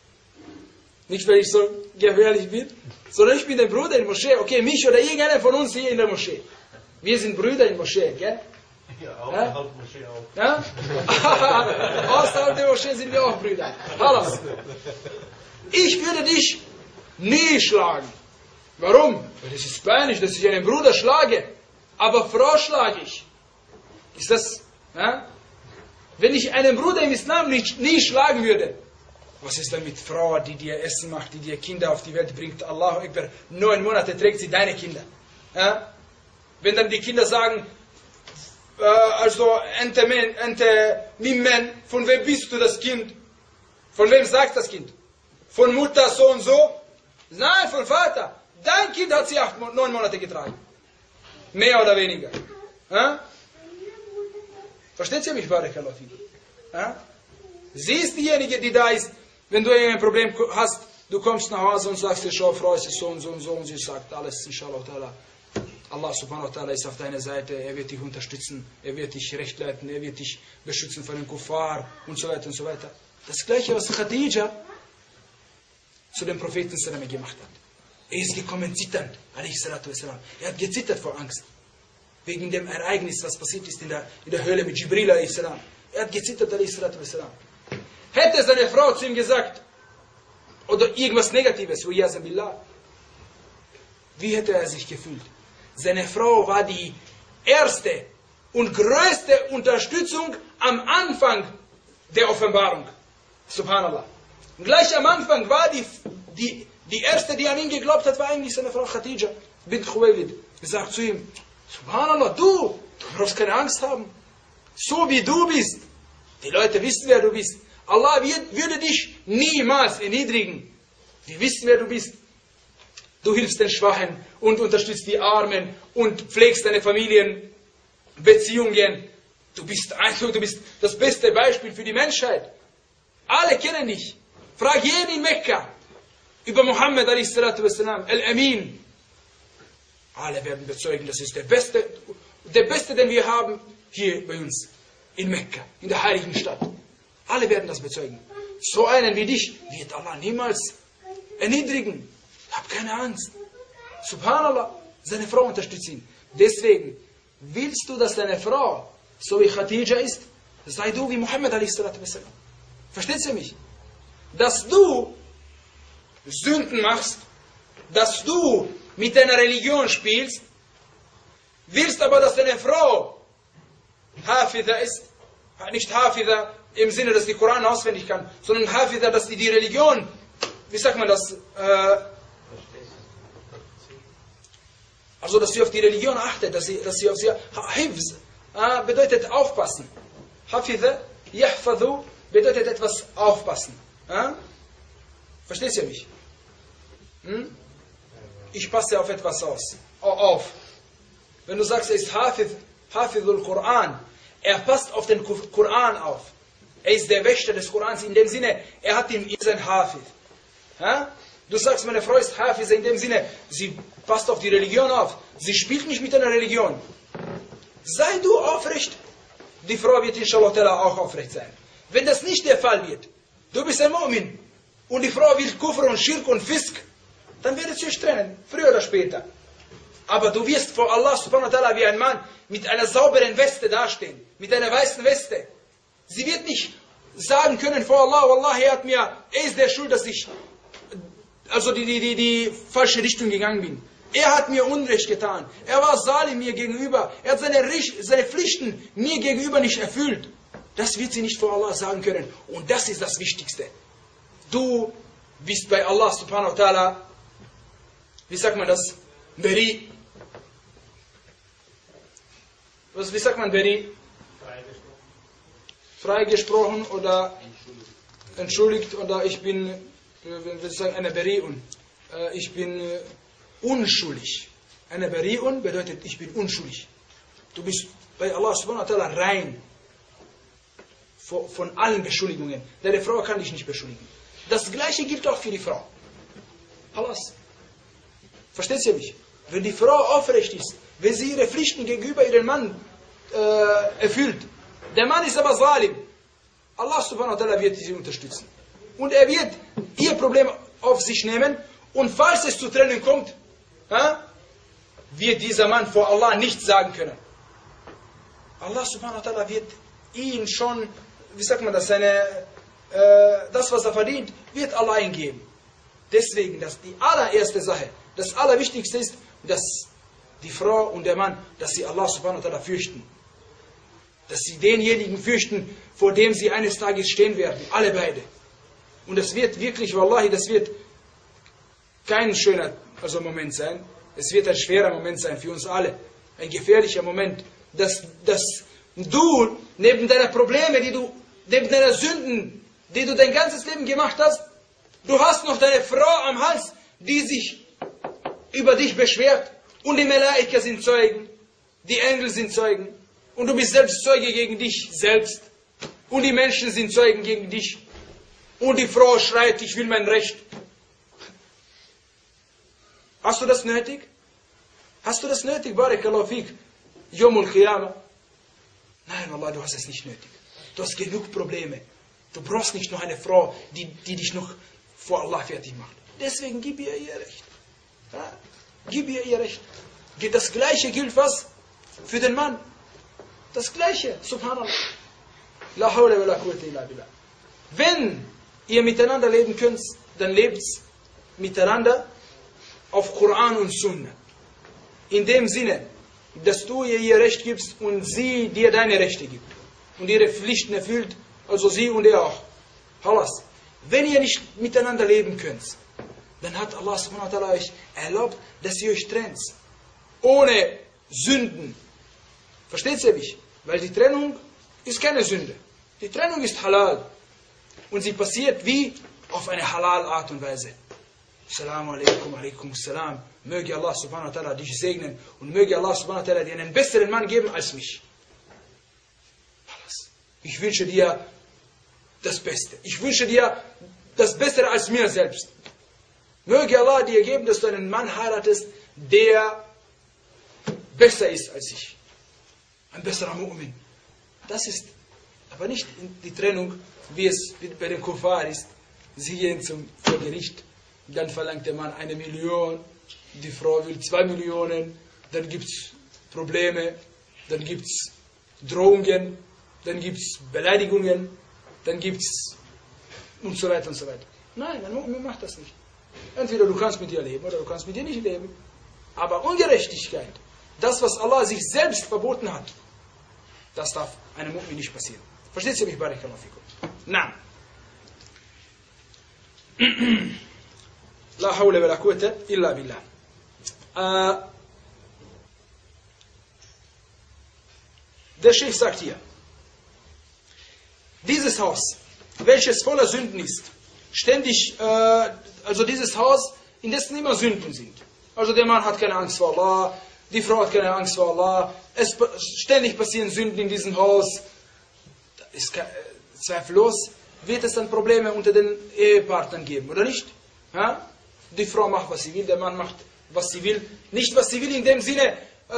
Nicht, weil ich so gefährlich bin, sondern ich bin der Bruder in der Moschee. Okay, mich oder irgendeiner von uns hier in der Moschee. Wir sind Brüder in der Moschee, gell? Ja, außerhalb der Moschee auch. Ja? Außerhalb der Moschee sind wir auch Brüder. Alles. Ich würde dich nie schlagen. Warum? Weil es ist peinlich, dass ich einen Bruder schlage. Aber Frau schlage ich. Ist das? Ja? Wenn ich einen Bruder im Islam nie schlagen würde, Was ist denn mit Frau, die dir Essen macht, die dir Kinder auf die Welt bringt? Allahu Akbar, 9 Monate trägt sie deine Kinder. Ja? Wenn dann die Kinder sagen, ente Mimmen, von wem bist du das Kind? Von wem sagt das Kind? Von Mutter so und so? Nein, von Vater. Dein Kind hat sie 9 Monate getragen. Mehr oder weniger. Ja? Versteht ihr mich, Barakallahu fik? Ja? Sie ist diejenige, die da ist, wenn du ein Problem hast, du kommst nach Hause und sagst dir, schau, Frau, es ist so und so und so, und sie sagt alles, inshallah ta'ala. Allah subhanahu wa ta'ala ist auf deiner Seite, er wird dich unterstützen, er wird dich recht leiten, er wird dich beschützen von dem Kuffar und so weiter und so weiter. Das gleiche, was Khadija zu dem Propheten sallam gemacht hat. Er ist gekommen zitternd, alaihi salatu wassalam. Er hat gezittert vor Angst. Wegen dem Ereignis, was passiert ist in der Höhle mit Jibril alaihi salam. Er hat gezittert, alaihi salatu wassalam. Hätte seine Frau zu ihm gesagt, oder irgendwas Negatives, wie hätte er sich gefühlt? Seine Frau war die erste und größte Unterstützung am Anfang der Offenbarung. Subhanallah. Und gleich am Anfang war die erste, die an ihn geglaubt hat, war eigentlich seine Frau Khadija bint Khuwaylid. Sie sagt zu ihm, Subhanallah, du brauchst keine Angst haben. So wie du bist. Die Leute wissen, wer du bist. Allah würde dich niemals erniedrigen. Wir wissen, wer du bist. Du hilfst den Schwachen und unterstützt die Armen und pflegst deine Familienbeziehungen. Du bist das beste Beispiel für die Menschheit. Alle kennen dich. Frag jeden in Mekka über Muhammad a.s. Al-Amin. Alle werden bezeugen, das ist der Beste, den wir haben hier bei uns in Mekka, in der heiligen Stadt. Alle werden das bezeugen. So einen wie dich wird Allah niemals erniedrigen. Hab keine Angst. Subhanallah, seine Frau unterstützt ihn. Deswegen, willst du, dass deine Frau so wie Khadija ist? Sei du wie Muhammad a.s. Versteht ihr mich? Dass du Sünden machst, dass du mit deiner Religion spielst, willst aber, dass deine Frau Hafidha ist, nicht Hafidha im Sinne, dass die Koran auswendig kann, sondern Hafidha, dass die Religion, wie sagt man das, also dass sie auf die Religion achtet, dass sie auf sie, Hifz, bedeutet aufpassen. Hafidha, Yahfadhu, bedeutet etwas aufpassen. Verstehst du mich? Ich passe auf etwas auf. Wenn du sagst, er ist Hafidhul Koran, er passt auf den Koran auf. Er ist der Wächter des Korans, in dem Sinne, er hat ihn sein Hafid. Du sagst, meine Frau ist Hafiz, in dem Sinne, sie passt auf die Religion auf. Sie spielt nicht mit einer Religion. Sei du aufrecht, die Frau wird inshallah auch aufrecht sein. Wenn das nicht der Fall wird, du bist ein Mu'min und die Frau will Kufr und Schirk und Fisk, dann werdet ihr euch trennen, früher oder später. Aber du wirst vor Allah subhanahu wa ta'ala wie ein Mann mit einer sauberen Weste dastehen, mit einer weißen Weste. Sie wird nicht sagen können vor Allah, Wallahi, er ist der Schuld, dass ich die falsche Richtung gegangen bin. Er hat mir Unrecht getan. Er war Salim mir gegenüber. Er hat seine Pflichten mir gegenüber nicht erfüllt. Das wird sie nicht vor Allah sagen können. Und das ist das Wichtigste. Du bist bei Allah subhanahu wa ta'ala, wie sagt man das? Beri. Wie sagt man Beri? Freigesprochen oder entschuldigt oder ich bin, wir sagen, eine Beri'un. Ich bin unschuldig. Eine Beri'un bedeutet, ich bin unschuldig. Du bist bei Allah subhanahu wa ta'ala rein von allen Beschuldigungen. Deine Frau kann dich nicht beschuldigen. Das gleiche gilt auch für die Frau. Alles. Versteht ihr mich? Wenn die Frau aufrecht ist, wenn sie ihre Pflichten gegenüber ihrem Mann erfüllt, der Mann ist aber Salim, Allah subhanahu wa ta'ala wird sie unterstützen. Und er wird ihr Problem auf sich nehmen und falls es zu Trennung kommt, wird dieser Mann vor Allah nichts sagen können. Allah subhanahu wa ta'ala wird ihn schon, wie sagt man das, das was er verdient, wird Allah ihm geben. Deswegen, dass die allererste Sache, das Allerwichtigste ist, dass die Frau und der Mann, dass sie Allah subhanahu wa ta'ala fürchten. Dass sie denjenigen fürchten, vor dem sie eines Tages stehen werden. Alle beide. Und das wird wirklich, wallahi, das wird kein schöner Moment sein. Es wird ein schwerer Moment sein für uns alle. Ein gefährlicher Moment. Dass du neben deiner Probleme, neben deiner Sünden, die du dein ganzes Leben gemacht hast, du hast noch deine Frau am Hals, die sich über dich beschwert. Und die Malaika sind Zeugen. Die Engel sind Zeugen. Und du bist selbst Zeuge gegen dich selbst. Und die Menschen sind Zeugen gegen dich. Und die Frau schreit, ich will mein Recht. Hast du das nötig? Hast du das nötig? Barakallahu fik. Yomul Qiyamah. Nein, Allah, du hast es nicht nötig. Du hast genug Probleme. Du brauchst nicht noch eine Frau, die dich noch vor Allah fertig macht. Deswegen gib ihr Recht. Ja? Gib ihr Recht. Das Gleiche gilt was? Für den Mann. Das Gleiche. Subhanallah. La hawla wa la quwwata illa billah. Wenn ihr miteinander leben könnt, dann lebt miteinander auf Koran und Sunna. In dem Sinne, dass du ihr Recht gibst und sie dir deine Rechte gibt. Und ihre Pflichten erfüllt, also sie und er auch. Halas. Wenn ihr nicht miteinander leben könnt, dann hat Allah subhanahu wa ta'ala euch erlaubt, dass ihr euch trennt. Ohne Sünden. Versteht ihr mich? Weil die Trennung ist keine Sünde. Die Trennung ist halal. Und sie passiert wie? Auf eine halal Art und Weise. Assalamu alaikum, alaikum salam. Möge Allah subhanahu wa ta'ala dich segnen und möge Allah subhanahu wa ta'ala dir einen besseren Mann geben als mich. Ich wünsche dir das Beste. Ich wünsche dir das Bessere als mir selbst. Möge Allah dir geben, dass du einen Mann heiratest, der besser ist als ich. Ein besserer Mu'min. Das ist aber nicht die Trennung, wie es bei den Kuffar ist. Sie gehen vor Gericht, dann verlangt der Mann 1 Million, die Frau will 2 Millionen, dann gibt es Probleme, dann gibt es Drohungen, dann gibt es Beleidigungen, dann gibt es und so weiter und so weiter. Nein, ein Mu'min macht das nicht. Entweder du kannst mit ihr leben oder du kannst mit ihr nicht leben. Aber Ungerechtigkeit, das was Allah sich selbst verboten hat, das darf einem Mu'min nicht passieren. Versteht ihr mich? Barakallahu fikum. Nein. La hawla wa la quwwata illa billah. Der Sheikh sagt hier, dieses Haus, welches voller Sünden ist, ständig, also dieses Haus, in dessen immer Sünden sind. Also der Mann hat keine Angst vor Allah, die Frau hat keine Angst vor Allah, ständig passieren Sünden in diesem Haus. Ist zweifellos wird es dann Probleme unter den Ehepartnern geben, oder nicht? Ja? Die Frau macht, was sie will, der Mann macht, was sie will. Nicht, was sie will in dem Sinne,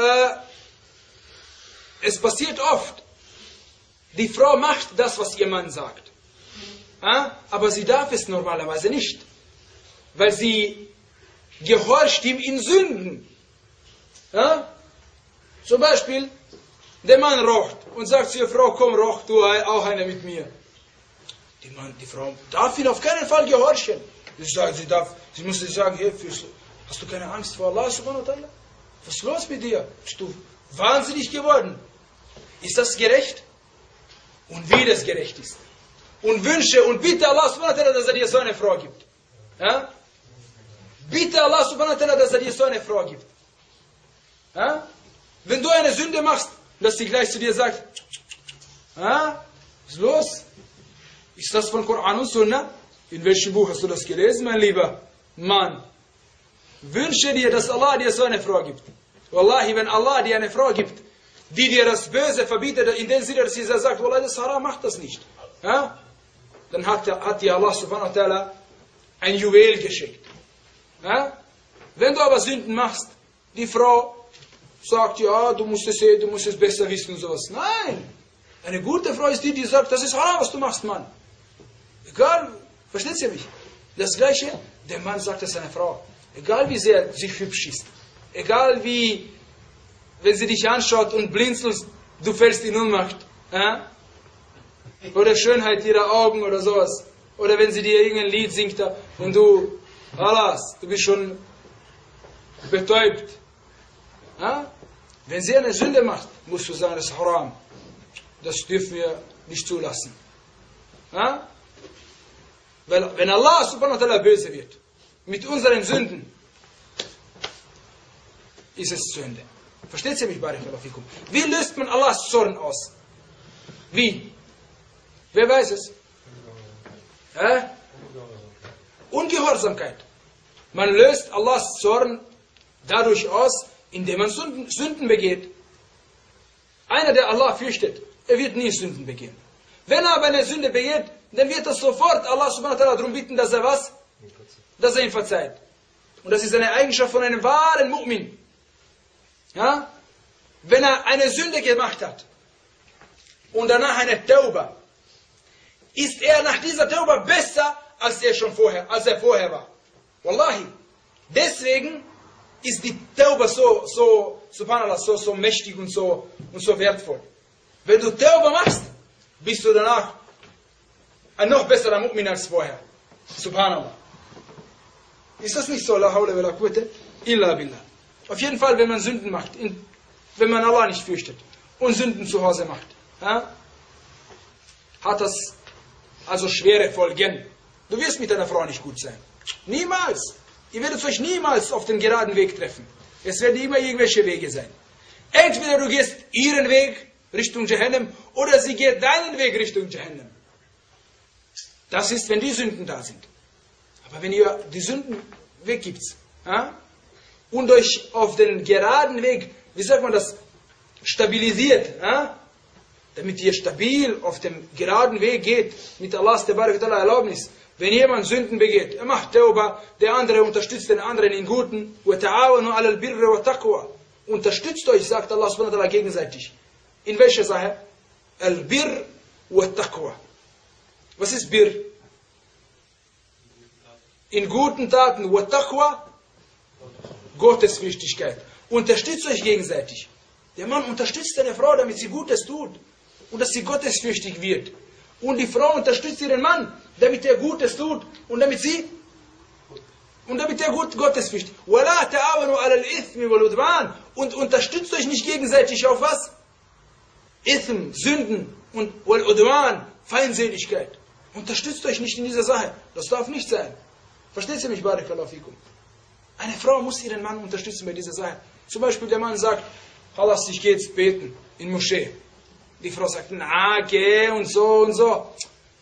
es passiert oft, die Frau macht das, was ihr Mann sagt. Ja? Aber sie darf es normalerweise nicht, weil sie gehorcht ihm in Sünden. Ja? Zum Beispiel, der Mann raucht und sagt zu ihrer Frau, komm, rauch du auch eine mit mir. Die Frau darf ihn auf keinen Fall gehorchen. Sie muss sagen, hey, hast du keine Angst vor Allah subhanahu wa ta'ala? Was ist los mit dir? Bist du wahnsinnig geworden? Ist das gerecht? Und wie das gerecht ist. Und wünsche und bitte Allah subhanahu wa ta'ala, dass er dir so eine Frau gibt. Ja? Bitte Allah subhanahu wa ta'ala, dass er dir so eine Frau gibt. Ja? Wenn du eine Sünde machst, dass sie gleich zu dir sagt, was ist los? Ist das von Koran und Sunna? In welchem Buch hast du das gelesen, mein lieber Mann? Wünsche dir, dass Allah dir so eine Frau gibt. Wallahi, wenn Allah dir eine Frau gibt, die dir das Böse verbietet, in dem Sinne, dass sie sagt, Wallahi, das Haram macht das nicht. Ja? Dann hat dir Allah subhanahu wa ta'ala ein Juwel geschickt. Ja? Wenn du aber Sünden machst, die Frau sagt, ja, du musst es besser wissen und sowas. Nein! Eine gute Frau ist die sagt, das ist Haram, was du machst, Mann. Egal, versteht ihr mich? Das Gleiche, der Mann sagt es seiner Frau. Egal wie sehr sie hübsch ist. Egal wie, wenn sie dich anschaut und blinzelst, du fällst in Ohnmacht. Oder Schönheit ihrer Augen oder sowas. Oder wenn sie dir irgendein Lied singt und du, alas, du bist schon betäubt. Wenn sie eine Sünde macht, musst du sagen, das ist Haram. Das dürfen wir nicht zulassen. Weil wenn Allah subhanahu wa ta'ala böse wird mit unseren Sünden, ist es zu Ende. Versteht ihr mich, Barakallahu fikum? Wie löst man Allahs Zorn aus? Wie? Wer weiß es? Ungehorsamkeit. Man löst Allahs Zorn dadurch aus, indem man Sünden begeht. Einer, der Allah fürchtet, er wird nie Sünden begehen. Wenn er aber eine Sünde begeht, dann wird er sofort Allah subhanahu wa ta'ala darum bitten, dass er was? Dass er ihn verzeiht. Und das ist eine Eigenschaft von einem wahren Mu'min. Ja? Wenn er eine Sünde gemacht hat und danach eine Tauba, ist er nach dieser Tauba besser, als er vorher war. Wallahi. Deswegen ist die Tauba subhanallah, so mächtig und so wertvoll. Wenn du Tauba machst, bist du danach ein noch besserer Mu'min als vorher. Subhanallah. Ist das nicht so? La hawla wa la quwwata illa billah. Auf jeden Fall, wenn man Sünden macht, wenn man Allah nicht fürchtet und Sünden zu Hause macht, ja, hat das also schwere Folgen. Du wirst mit deiner Frau nicht gut sein. Niemals. Ihr werdet euch niemals auf den geraden Weg treffen. Es werden immer irgendwelche Wege sein. Entweder du gehst ihren Weg Richtung Jahannam oder sie geht deinen Weg Richtung Jahannam. Das ist, wenn die Sünden da sind. Aber wenn ihr die Sünden weggibt, ja, und euch auf den geraden Weg, wie sagt man das, stabilisiert, ja, damit ihr stabil auf dem geraden Weg geht, mit Allahs Erlaubnis. Wenn jemand Sünden begeht, er macht Tauba, der andere unterstützt den anderen in Guten, وَتَعَاوَنُوا عَلَى الْبِرِّ وَالتَّقْوَى. Unterstützt euch, sagt Allah subhanahu wa ta'ala, gegenseitig. In welcher Sache? Al-Birr wa-Taqwa. Was ist Birr? In guten Taten, wa-Taqwa, Gottesfürchtigkeit. Unterstützt euch gegenseitig. Der Mann unterstützt seine Frau, damit sie Gutes tut. Und dass sie gottesfürchtig wird. Und die Frau unterstützt ihren Mann, damit er Gutes tut. Und damit er gottesfürchtig. وَلَا تَعَاوَنُوا عَلَى الْإِثْمِ وَالْعُدْوَانِ. Und unterstützt euch nicht gegenseitig auf was? Ithm, Sünden und Wal-Udwan, Feindseligkeit. Unterstützt euch nicht in dieser Sache. Das darf nicht sein. Versteht ihr mich, Barakallahu fikum? Eine Frau muss ihren Mann unterstützen bei dieser Sache. Zum Beispiel der Mann sagt, Halas, ich gehe jetzt beten in Moschee. Die Frau sagt, na, geh und so und so.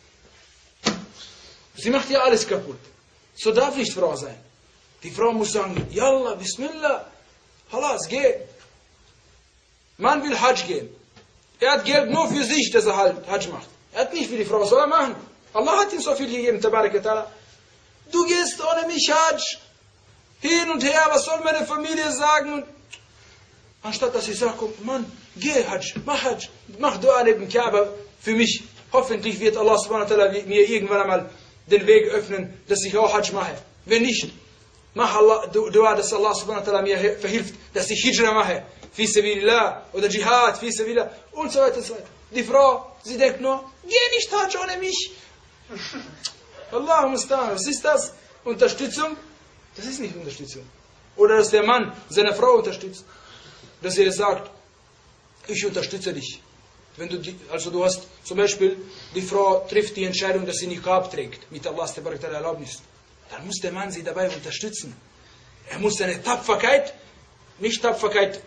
Sie macht ja alles kaputt. So darf nicht Frau sein. Die Frau muss sagen, Yallah, Bismillah, Halas, geh. Mann will Hajj gehen. Er hat Geld nur für sich, dass er halt Hajj macht. Er hat nicht für die Frau, soll er machen. Allah hat ihm so viel gegeben, Tabarak wa Ta'ala. Du gehst ohne mich Hajj. Hin und her, was soll meine Familie sagen? Anstatt dass ich sage, Mann, geh Hajj, mach Dua neben Kaaba für mich. Hoffentlich wird Allah subhanahu wa ta'ala mir irgendwann einmal den Weg öffnen, dass ich auch Hajj mache. Wenn nicht, mach Dua, dass Allah subhanahu wa ta'ala mir verhilft, dass ich Hijra mache. Fi sabilillah oder Jihad, fi sabilillah und so weiter und so weiter. Die Frau, sie denkt nur, geh nicht Hajj ohne mich. Allah mustan, was ist das? Unterstützung? Das ist nicht Unterstützung. Oder dass der Mann seine Frau unterstützt. Dass er sagt, ich unterstütze dich. Wenn du hast zum Beispiel, die Frau trifft die Entscheidung, dass sie Niqab trägt, mit Allahs Erlaubnis. Dann muss der Mann sie dabei unterstützen. Er muss seine Tapferkeit, nicht Tapferkeit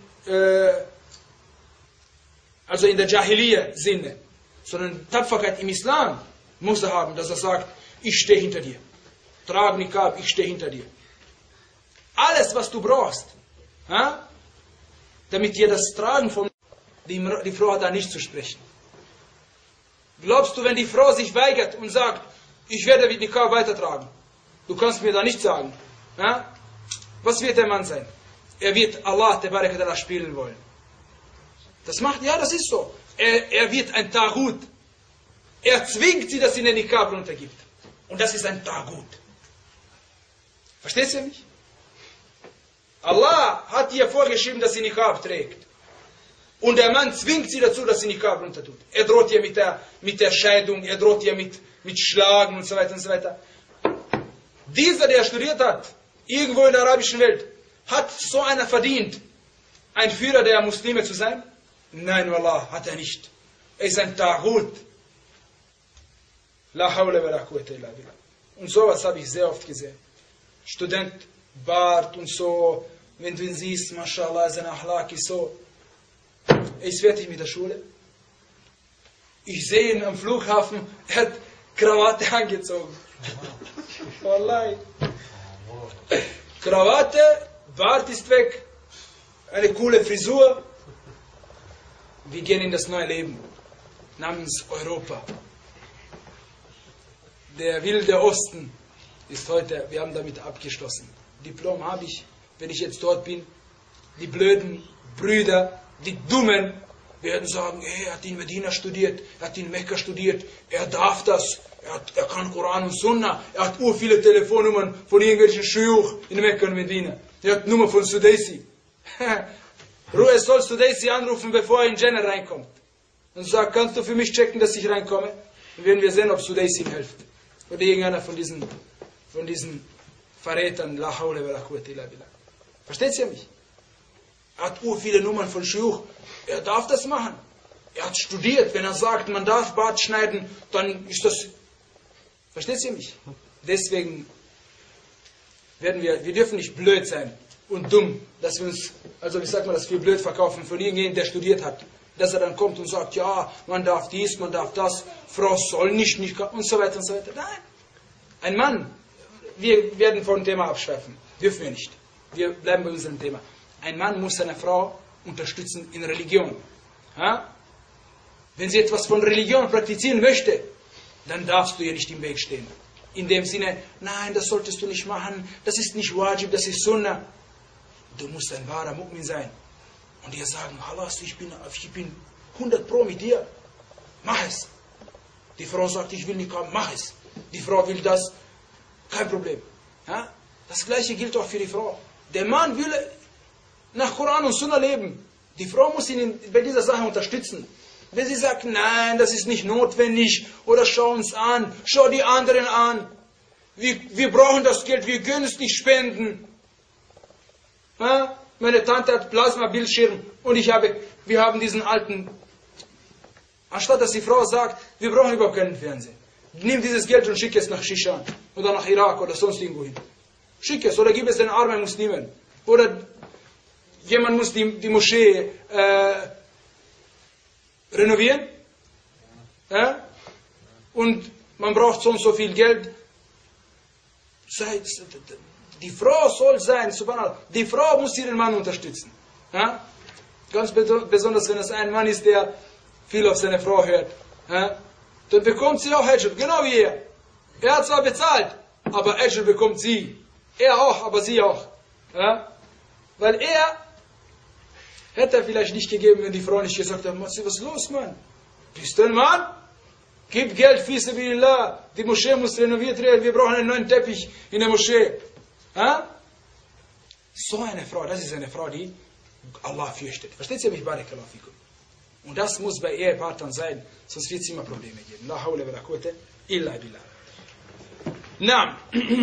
also in der Jahiliya-Sinne, sondern Tapferkeit im Islam muss er haben, dass er sagt, ich stehe hinter dir. Trag Niqab, ich stehe hinter dir. Alles, was du brauchst, damit dir das Tragen von die Frau hat da nicht zu sprechen. Glaubst du, wenn die Frau sich weigert und sagt, ich werde mit Niqab weitertragen, du kannst mir da nicht sagen, was wird der Mann sein? Er wird Allah spielen wollen. Das ist so. Er wird ein Taghut. Er zwingt sie, dass sie den Niqab runtergibt. Und das ist ein Taghut. Verstehst du mich? Allah hat ihr vorgeschrieben, dass sie Niqab trägt. Und der Mann zwingt sie dazu, dass sie Niqab runter tut. Er droht ihr mit der Scheidung, er droht ihr mit Schlagen und so weiter und so weiter. Dieser, der studiert hat, irgendwo in der arabischen Welt, hat so einer verdient, ein Führer der Muslime zu sein? Nein, Wallah, hat er nicht. Er ist ein Taghut. La hawla wa la quwwata illa billah. Und sowas habe ich sehr oft gesehen. Student, Bart und so, wenn du ihn siehst, mashallah, seine Achlaq ist so. Er ist fertig mit der Schule. Ich sehe ihn am Flughafen, er hat Krawatte angezogen. Wallahi. Krawatte, Bart ist weg, eine coole Frisur. Wir gehen in das neue Leben, namens Europa. Der wilde Osten ist heute, wir haben damit abgeschlossen. Diplom habe ich, wenn ich jetzt dort bin. Die blöden Brüder, die Dummen, werden sagen, er hat in Medina studiert, er hat in Mekka studiert, er darf das, er kann Koran und Sunna, er hat viele Telefonnummern von irgendwelchen Schuyuch in Mekka und Medina. Er hat Nummer von Sudaisi. Er soll Sudaisi anrufen, bevor er in Jannah reinkommt. Und sagt, kannst du für mich checken, dass ich reinkomme? Dann werden wir sehen, ob Sudaisi ihm hilft. Oder irgendeiner von diesen Verrätern, la hawla wa la quwwata illa billah. Versteht ihr mich? Er hat viele Nummern von Schuyuch. Er darf das machen. Er hat studiert. Wenn er sagt, man darf Bart schneiden, dann ist das... Versteht ihr mich? Deswegen wir dürfen nicht blöd sein und dumm, dass wir uns, also wie sagt man, dass wir blöd verkaufen von irgendjemandem, der studiert hat. Dass er dann kommt und sagt, ja, man darf dies, man darf das, Frau soll nicht und so weiter und so weiter. Nein. Ein Mann, wir werden von dem Thema abschweifen. Dürfen wir nicht. Wir bleiben bei unserem Thema. Ein Mann muss seine Frau unterstützen in Religion. Ja? Wenn sie etwas von Religion praktizieren möchte, dann darfst du ihr nicht im Weg stehen. In dem Sinne, nein, das solltest du nicht machen, das ist nicht Wajib, das ist Sunnah. Du musst ein wahrer Mu'min sein. Und ihr sagen, Halas, ich bin 100% mit dir. Mach es. Die Frau sagt, ich will nicht kommen, mach es. Die Frau will das, kein Problem. Ja? Das gleiche gilt auch für die Frau. Der Mann will nach Koran und Sunna leben. Die Frau muss ihn bei dieser Sache unterstützen. Wenn sie sagt, nein, das ist nicht notwendig, oder schau uns an, schau die anderen an. Wir brauchen das Geld, wir können es nicht spenden. Ja? Meine Tante hat Plasma-Bildschirm und wir haben diesen alten. Anstatt dass die Frau sagt, wir brauchen überhaupt keinen Fernsehen. Nimm dieses Geld und schick es nach Shishan oder nach Irak oder sonst irgendwo hin. Schick es oder gib es den armen Muslimen. Oder jemand muss die Moschee renovieren. Ja? Und man braucht so und so viel Geld. Die Frau soll sein, subhanallah. Die Frau muss ihren Mann unterstützen. Ja? Ganz besonders, wenn es ein Mann ist, der viel auf seine Frau hört. Ja? Dann bekommt sie auch Ajr, genau wie er. Er hat zwar bezahlt, aber Ajr bekommt sie. Er auch, aber sie auch. Ja? Weil er hätte er vielleicht nicht gegeben, wenn die Frau nicht gesagt hat, was ist los, Mann? Bist du ein Mann? Gib Geld, fi sabilillah. Die Moschee muss renoviert werden, wir brauchen einen neuen Teppich in der Moschee. Ja? So eine Frau, das ist eine Frau, die Allah fürchtet. Versteht ihr mich? Barakallahu fikum. Und das muss bei Ehepartnern sein, sonst wird es immer Probleme geben. La hawla wa la quwwata illa billah. Na,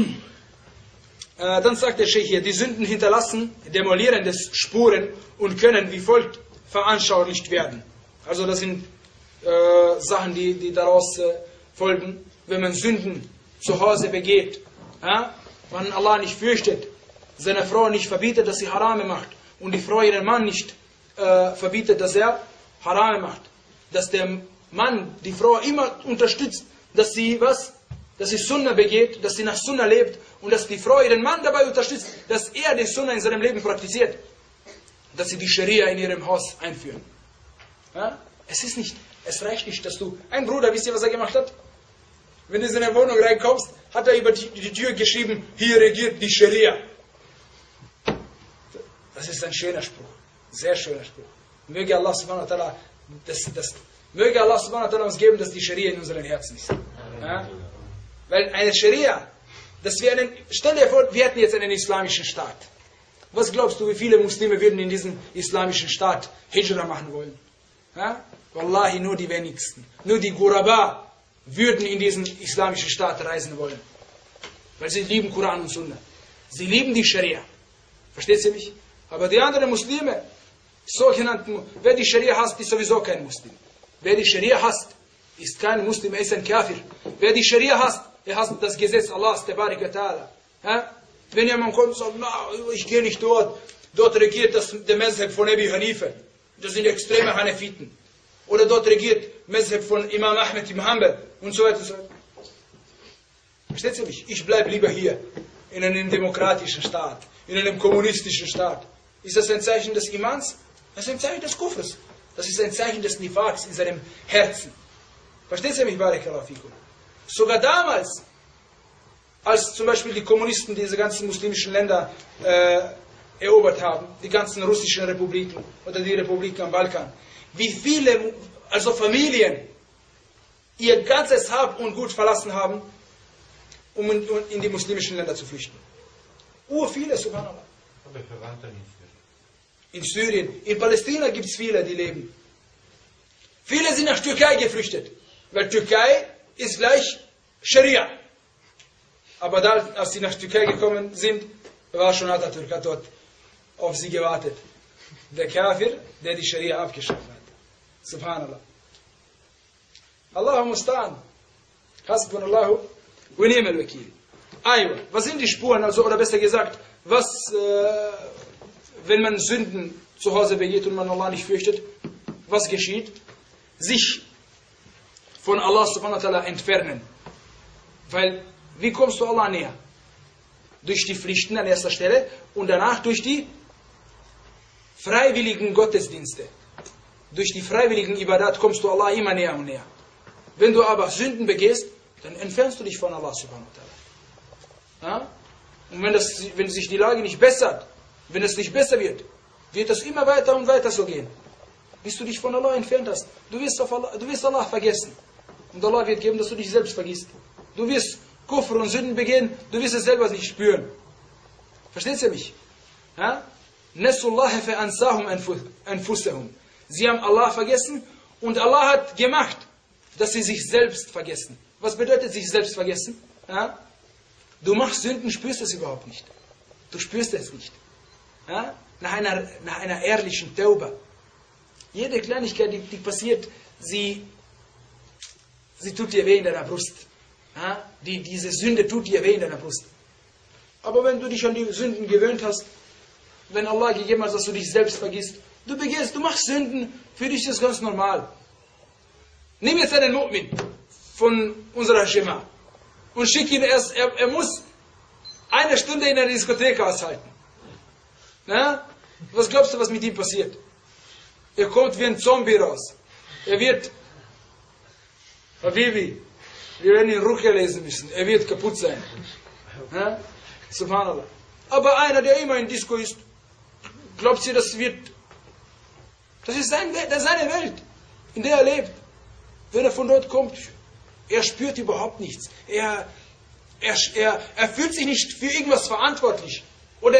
dann sagt der Sheikh hier, die Sünden hinterlassen demolierende Spuren und können wie folgt veranschaulicht werden. Also das sind Sachen, die daraus folgen, wenn man Sünden zu Hause begeht. Ja? Man Allah nicht fürchtet, seine Frau nicht verbietet, dass sie Harame macht und die Frau ihren Mann nicht verbietet, dass er Harame macht. Dass der Mann die Frau immer unterstützt, dass sie Sunna begeht, dass sie nach Sunna lebt und dass die Frau ihren Mann dabei unterstützt, dass er die Sunna in seinem Leben praktiziert. Dass sie die Scharia in ihrem Haus einführen. Ja? Es reicht nicht, dass du... Ein Bruder, wisst ihr, was er gemacht hat? Wenn du in seine Wohnung reinkommst, hat er über die Tür geschrieben, hier regiert die Scharia. Das ist ein schöner Spruch. Sehr schöner Spruch. Möge Allah subhanahu wa ta'ala uns geben, dass die Scharia in unseren Herzen ist. Ja? Weil eine Scharia, stell dir vor, wir hätten jetzt einen islamischen Staat. Was glaubst du, wie viele Muslime würden in diesem islamischen Staat Hijra machen wollen? Ja? Wallahi, nur die wenigsten. Nur die Ghuraba würden in diesen islamischen Staat reisen wollen. Weil sie lieben Koran und Sunna. Sie lieben die Scharia. Versteht ihr mich? Aber die anderen Muslime, wer die Scharia hasst, ist sowieso kein Muslim. Wer die Scharia hasst, ist kein Muslim, er ist ein Kafir. Wer die Scharia hasst, er hasst das Gesetz Allahs, der Barik wa Ta'ala. Wenn jemand kommt und sagt, na, ich gehe nicht dort, dort regiert der Mezheb von Ebi Hanifa, das sind extreme Hanefiten. Oder dort regiert Mezheb von Imam Ahmed ibn Hanbal und so weiter. Versteht ihr mich? Ich bleibe lieber hier, in einem demokratischen Staat, in einem kommunistischen Staat. Ist das ein Zeichen des Imans? Das ist ein Zeichen des Kufrs. Das ist ein Zeichen des Nifaks in seinem Herzen. Versteht ihr mich, Barakallahu fikum? Sogar damals, als zum Beispiel die Kommunisten diese ganzen muslimischen Länder erobert haben, die ganzen russischen Republiken oder die Republiken am Balkan, wie viele, also Familien, ihr ganzes Hab und Gut verlassen haben, um in die muslimischen Länder zu flüchten. Viele, subhanallah. Aber Verwandte nicht. In Syrien, in Palästina gibt es viele, die leben. Viele sind nach Türkei geflüchtet, weil Türkei ist gleich Scharia. Aber da, als sie nach Türkei gekommen sind, war schon Atatürk, hat dort auf sie gewartet. Der Kafir, der die Scharia abgeschafft hat. Subhanallah. Allahu Mustan. Hasbunallahu wa ni'mal Wakil. Aywa, was sind die Spuren, also, oder besser gesagt, was, wenn man Sünden zu Hause begeht und man Allah nicht fürchtet, was geschieht? Sich von Allah subhanahu wa ta'ala entfernen. Weil, wie kommst du Allah näher? Durch die Pflichten an erster Stelle und danach durch die freiwilligen Gottesdienste. Durch die freiwilligen Ibadat kommst du Allah immer näher und näher. Wenn du aber Sünden begehst, dann entfernst du dich von Allah subhanahu wa ta'ala. Ja? Und wenn sich die Lage nicht bessert, wenn es nicht besser wird, wird es immer weiter und weiter so gehen. Bis du dich von Allah entfernt hast. Du wirst Allah vergessen. Und Allah wird geben, dass du dich selbst vergisst. Du wirst Kufr und Sünden begehen, du wirst es selber nicht spüren. Versteht ihr mich? Nasullaha fa ansahum anfusahum. Sie haben Allah vergessen und Allah hat gemacht, dass sie sich selbst vergessen. Was bedeutet sich selbst vergessen? Ja? Du machst Sünden, spürst es überhaupt nicht. Du spürst es nicht. Ja? Nach einer ehrlichen Tauba. Jede Kleinigkeit, die passiert, sie tut dir weh in deiner Brust. Ja? Diese Sünde tut dir weh in deiner Brust. Aber wenn du dich an die Sünden gewöhnt hast, wenn Allah gegeben hat, dass du dich selbst vergisst, du machst Sünden, für dich ist das ganz normal. Nimm jetzt einen Mu'min von unserer Schema und schick ihn erst, er muss eine Stunde in der Diskothek aushalten. Na? Was glaubst du, was mit ihm passiert? Er kommt wie ein Zombie raus. Er wird, Habibi, wir werden ihn Ruqya lesen müssen. Er wird kaputt sein. Na? Subhanallah. Aber einer, der immer in Disco ist, glaubt ihr, das ist seine Welt, in der er lebt. Wenn er von dort kommt, er spürt überhaupt nichts. Er fühlt sich nicht für irgendwas verantwortlich. Oder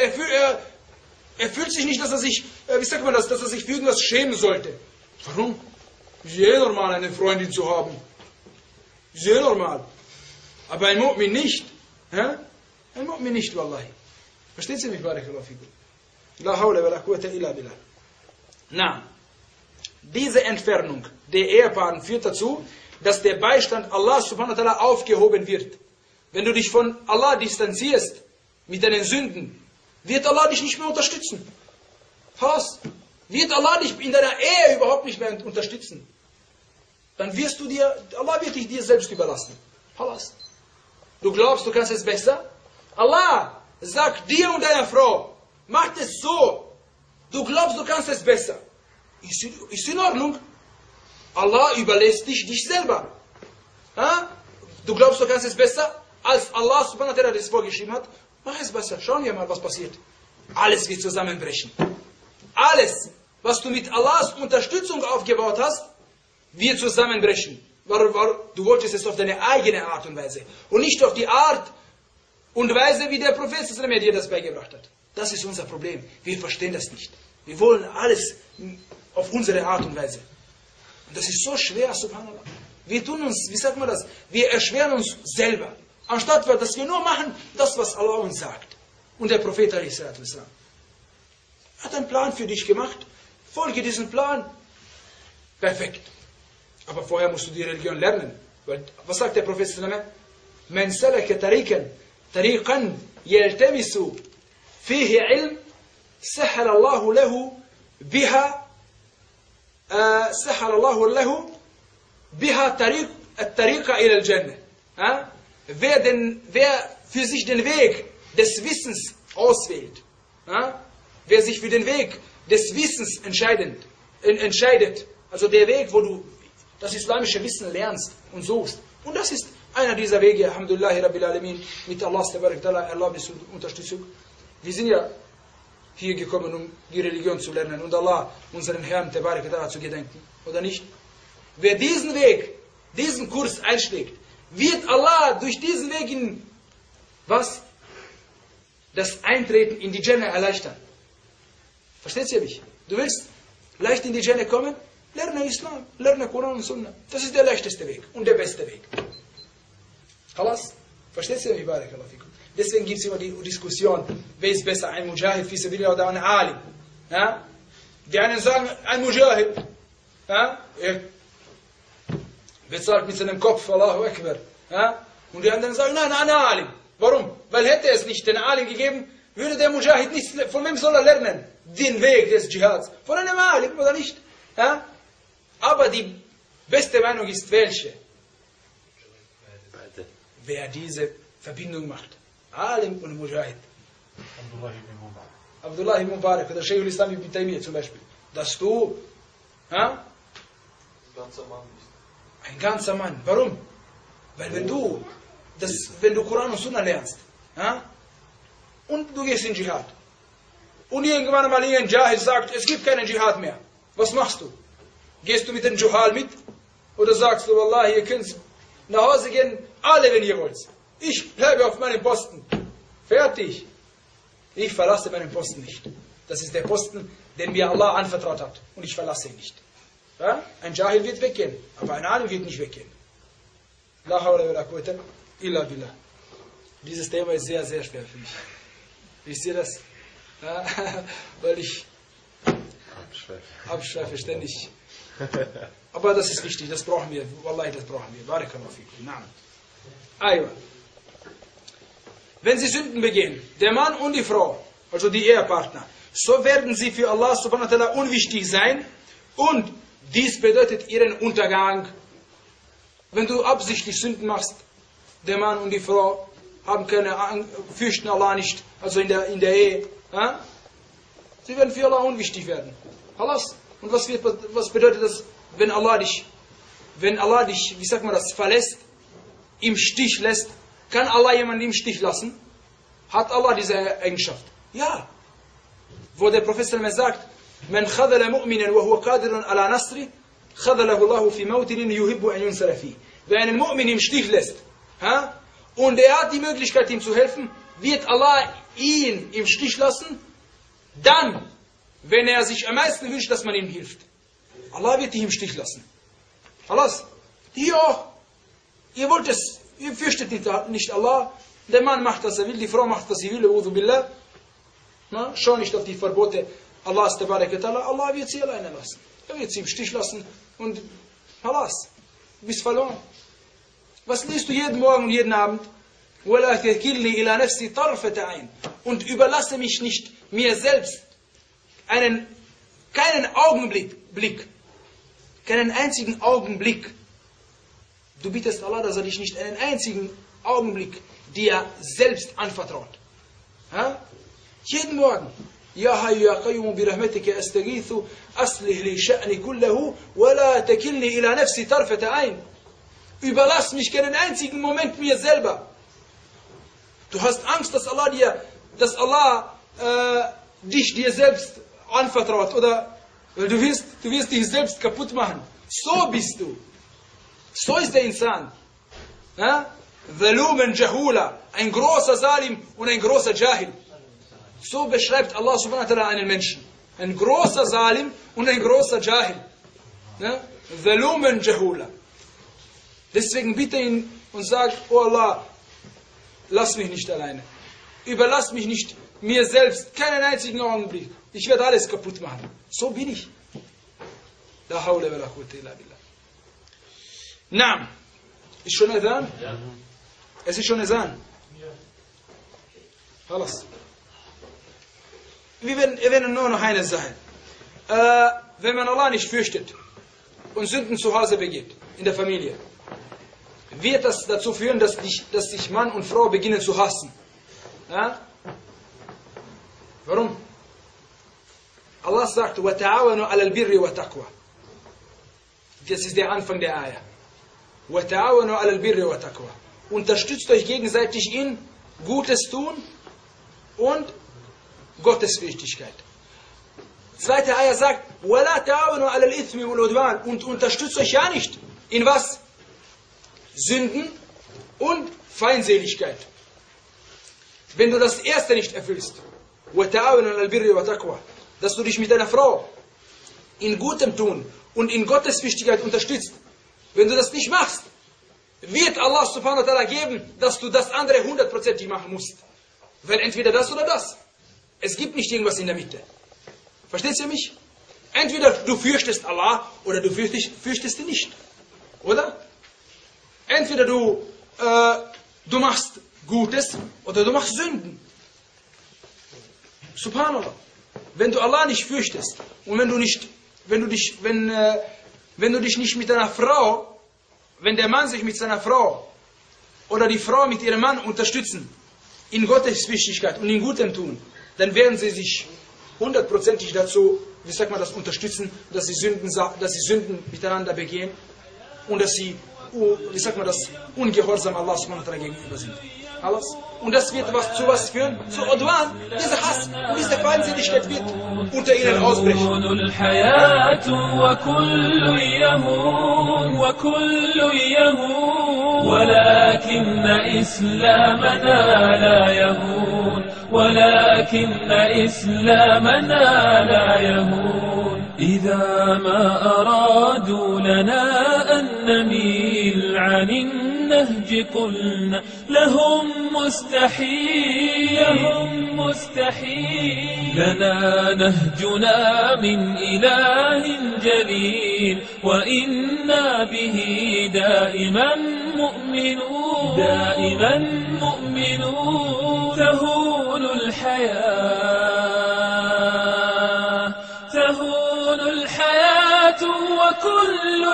er fühlt sich nicht, dass er sich, wie sagt man das, dass er sich für irgendwas schämen sollte. Warum? Ist ja normal, eine Freundin zu haben. Ist ja normal. Aber ein Mu'min nicht. Ja? Ein Mu'min nicht, wallahi. Versteht ihr mich, Barakallahu fikum? La hawla wa la quwwata illa billah. Na, diese Entfernung der Ehepaaren führt dazu, dass der Beistand Allah subhanahu wa ta'ala aufgehoben wird. Wenn du dich von Allah distanzierst mit deinen Sünden, wird Allah dich nicht mehr unterstützen. Was? Wird Allah dich in deiner Ehe überhaupt nicht mehr unterstützen? Dann wirst du Allah wird dich dir selbst überlassen. Halas. Du glaubst, du kannst es besser? Allah sagt dir und deiner Frau, macht es so. Du glaubst, du kannst es besser. Ist in Ordnung. Allah überlässt dich selber. Ha? Du glaubst, du kannst es besser? Als Allah subhanahu wa ta'ala das vorgeschrieben hat, mach es besser. Schauen wir mal, was passiert. Alles wird zusammenbrechen. Alles, was du mit Allahs Unterstützung aufgebaut hast, wird zusammenbrechen. Du wolltest es auf deine eigene Art und Weise. Und nicht auf die Art und Weise, wie der Prophet dir das beigebracht hat. Das ist unser Problem. Wir verstehen das nicht. Wir wollen alles auf unsere Art und Weise. Und das ist so schwer, subhanallah. Wir tun uns, wie sagt man das? Wir erschweren uns selber. Anstatt dass wir nur machen, das, was Allah uns sagt. Und der Prophet hat einen Plan für dich gemacht. Folge diesem Plan. Perfekt. Aber vorher musst du die Religion lernen. Weil, was sagt der Prophet sallallahu alaihi wasallam? Man salaka tariqan yaltamisu fihi ilm سهل الله له بها الطريق إلى الجنة. Wer für sich den Weg des Wissens auswählt, wer sich für den Weg des Wissens entscheidet, also der Weg, wo du das islamische Wissen lernst und suchst, und das ist einer dieser Wege, Alhamdulillah Rabbil Alamin, mit Allahs Erlaubnis und Unterstützung. Wir sind ja hier gekommen, um die Religion zu lernen und Allah, unseren Herrn, Tabarak Ta'ala, zu gedenken. Oder nicht? Wer diesen Weg, diesen Kurs einschlägt, wird Allah durch diesen Weg in was? Das Eintreten in die Jannah erleichtern. Versteht ihr mich? Du willst leicht in die Jannah kommen? Lerne Islam, lerne Koran und Sunnah. Das ist der leichteste Weg und der beste Weg. Khalas? Versteht ihr mich? Barakallahu fikum. Deswegen gibt es immer die Diskussion, wer ist besser, ein Mujahid fi sabilillah oder ein Alim. Ja? Die einen sagen, ein Mujahid, ja? Er bezahlt mit seinem Kopf, Allahu Akbar. Ja? Und die anderen sagen, nein, ein Alim. Warum? Weil hätte es nicht den Alim gegeben, würde der Mujahid nicht, von wem soll er lernen? Den Weg des Dschihads. Von einem Alim, oder nicht? Ja? Aber die beste Meinung ist welche? Wer diese Verbindung macht. Alim und Mujahid. Abdullah ibn Mubarak oder Shaykh al-Islam ibn Taymiyyah zum Beispiel. Dass du ein ganzer Mann. Warum? Weil wenn du Koran und Sunnah lernst und du gehst in Dschihad und irgendwann mal ein Jahil sagt, es gibt keinen Dschihad mehr. Was machst du? Gehst du mit dem Juhal mit? Oder sagst du, Wallah, ihr könnt nach Hause gehen, alle, wenn ihr wollt. Ich bleibe auf meinem Posten. Fertig. Ich verlasse meinen Posten nicht. Das ist der Posten, den mir Allah anvertraut hat. Und ich verlasse ihn nicht. Ja? Ein Jahil wird weggehen, aber ein Alim wird nicht weggehen. La hawla wa la quwwata illa billah. Dieses Thema ist sehr, sehr schwer für mich. Wisst ihr das? Ja? Weil ich abschweife ständig. Aber das ist wichtig, das brauchen wir. Wallahi, das brauchen wir. Barakallahu fikum. Naam. Aywa. Wenn sie Sünden begehen, der Mann und die Frau, also die Ehepartner, so werden sie für Allah subhanahu wa ta'ala unwichtig sein und dies bedeutet ihren Untergang. Wenn du absichtlich Sünden machst, der Mann und die Frau haben fürchten Allah nicht, also in der Ehe, sie werden für Allah unwichtig werden. Halas. Und was bedeutet das, wenn Allah dich, wie sagt man das, verlässt, im Stich lässt? Kann Allah jemanden im Stich lassen? Hat Allah diese Eigenschaft? Ja. Wo der Prophet sagt, Man khadala mu'minan wa huwa qadirun ala nasri, khadalahu Allahu fi mawtin yuhibbu an yunsara fi. Wer einen Mu'min im Stich lässt, und er hat die Möglichkeit, ihm zu helfen, wird Allah ihn im Stich lassen, dann, wenn er sich am meisten wünscht, dass man ihm hilft. Allah wird dich im Stich lassen. Allahs. Hier auch. Ihr wollt es. Ihr fürchtet nicht Allah. Der Mann macht, was er will. Die Frau macht, was sie will. Udhu billah. Schau nicht auf die Verbote Allahs. Allah wird sie alleine lassen. Er wird sie im Stich lassen. Und Allahs. Du bist verloren. Was liest du jeden Morgen und jeden Abend? Und überlasse mich nicht mir selbst keinen Augenblick, keinen einzigen Augenblick. Du bittest Allah, dass er dich nicht einen einzigen Augenblick dir selbst anvertraut. Jeden Morgen. Ya hayyu ya qayyum bi rahmatika astaghithu aslih li sha'ni kullahu wa la takilni ila nafsi tarfata ayn. Überlass mich keinen einzigen Moment mir selber. Du hast Angst, dass Allah dich dir selbst anvertraut, oder du wirst dich selbst kaputt machen. So bist du. So ist der Insan. Zaluman Jahula, ein großer Salim und ein großer Jahil. So beschreibt Allah subhanahu wa ta'ala einen Menschen. Ein großer Salim und ein großer Jahil. Zaluman Jahula. Deswegen bitte ihn und sag, oh Allah, lass mich nicht alleine. Überlass mich nicht mir selbst, keinen einzigen Augenblick. Ich werde alles kaputt machen. So bin ich. La hawla wa la quwwata illa billah. Naam. Ist schon Adhan? Ja. Es ist schon Adhan. Ja. Halas. Wir werden nur noch eine Sache. Wenn man Allah nicht fürchtet und Sünden zu Hause begeht, in der Familie, wird das dazu führen, dass sich Mann und Frau beginnen zu hassen. Ja? Warum? Allah sagt, وَتَعَوَنُوا عَلَى الْبِرِّ وَتَقْوَى. Das ist der Anfang der Ayah. وَتَعَوَنُوا عَلَى الْبِرِّ وَتَقْوَى. Unterstützt euch gegenseitig in Gutes tun und Gottesfürchtigkeit. Zweite Ayah sagt, وَلَا تَعَوَنُوا عَلَى الْإِثْمِ وَالْعُدْوَانِ. Und unterstützt euch ja nicht. In was? Sünden und Feindseligkeit. Wenn du das erste nicht erfüllst, وَتَعَوَنُوا عَلَى الْبِرِّ وَتَقْوَى, dass du dich mit deiner Frau in Gutem tun und in Gottesfürchtigkeit unterstützt. Wenn du das nicht machst, wird Allah subhanahu wa ta'ala geben, dass du das andere 100% machen musst. Weil entweder das oder das. Es gibt nicht irgendwas in der Mitte. Versteht ihr mich? Entweder du fürchtest Allah oder du fürchtest ihn nicht. Oder? Entweder du machst Gutes oder du machst Sünden. Subhanallah. Wenn du Allah nicht fürchtest und wenn du dich nicht mit deiner Frau, wenn der Mann sich mit seiner Frau oder die Frau mit ihrem Mann unterstützen in Gottesfürchtigkeit und in Gutem tun, dann werden sie sich 100%ig dazu, wie sagt man das, unterstützen, dass sie Sünden miteinander begehen und dass sie, wie sagt man das, ungehorsam Allah subhanahu wa ta'ala gegenüber sind. Alles. Und das wird zu was führen? Zu Udwan. Dieser Hass und diese Feindseligkeit wird unter ihnen ausbrechen. ولكن إسلامنا لا يهون إذا ما أرادوا لنا أن نميل عن النهج قلنا لهم مستحيل لنا نهجنا من إله جليل وإنا به دائما مؤمنون تهون الحياة وكل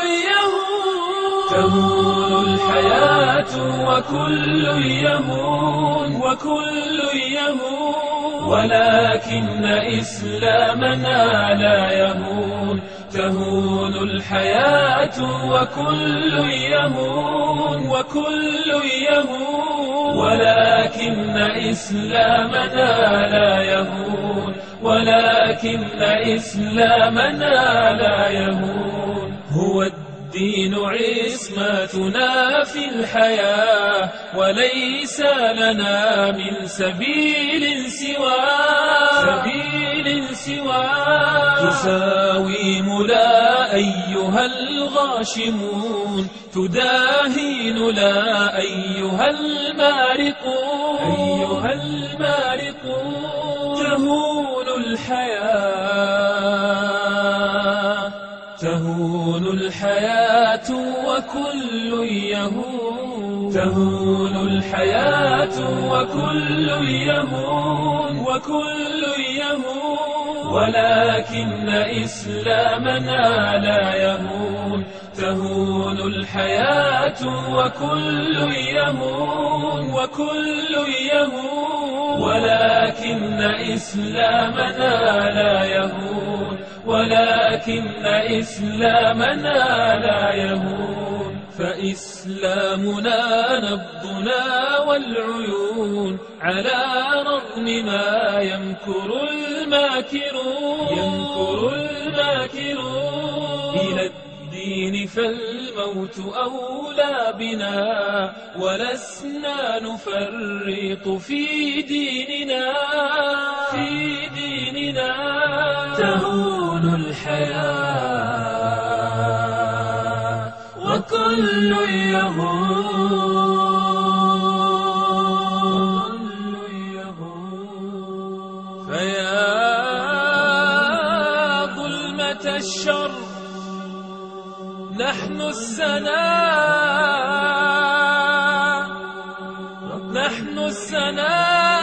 يهون ولكن إسلامنا لا يهون تهون الحياة وكل يهون ولكن إسلامنا لا يهون هو الدين عصمتنا في الحياة وليس لنا من سبيل سواه تساوي ملا أيها الغاشمون تداهين لا أيها المارقون تهون الحياة وكل يهون ولكن إسلامنا لا يهون تهون الحياة وكل يهون ولكن إسلامنا لا يهون فإسلامنا نبضنا والعيون على رغم ما يمكر الماكرون إلى الدين فالموت أولى بنا ولسنا نفرط في ديننا تهون الحياة وكل يهون فيا ظلمة الشر نحن السنام نحن السنام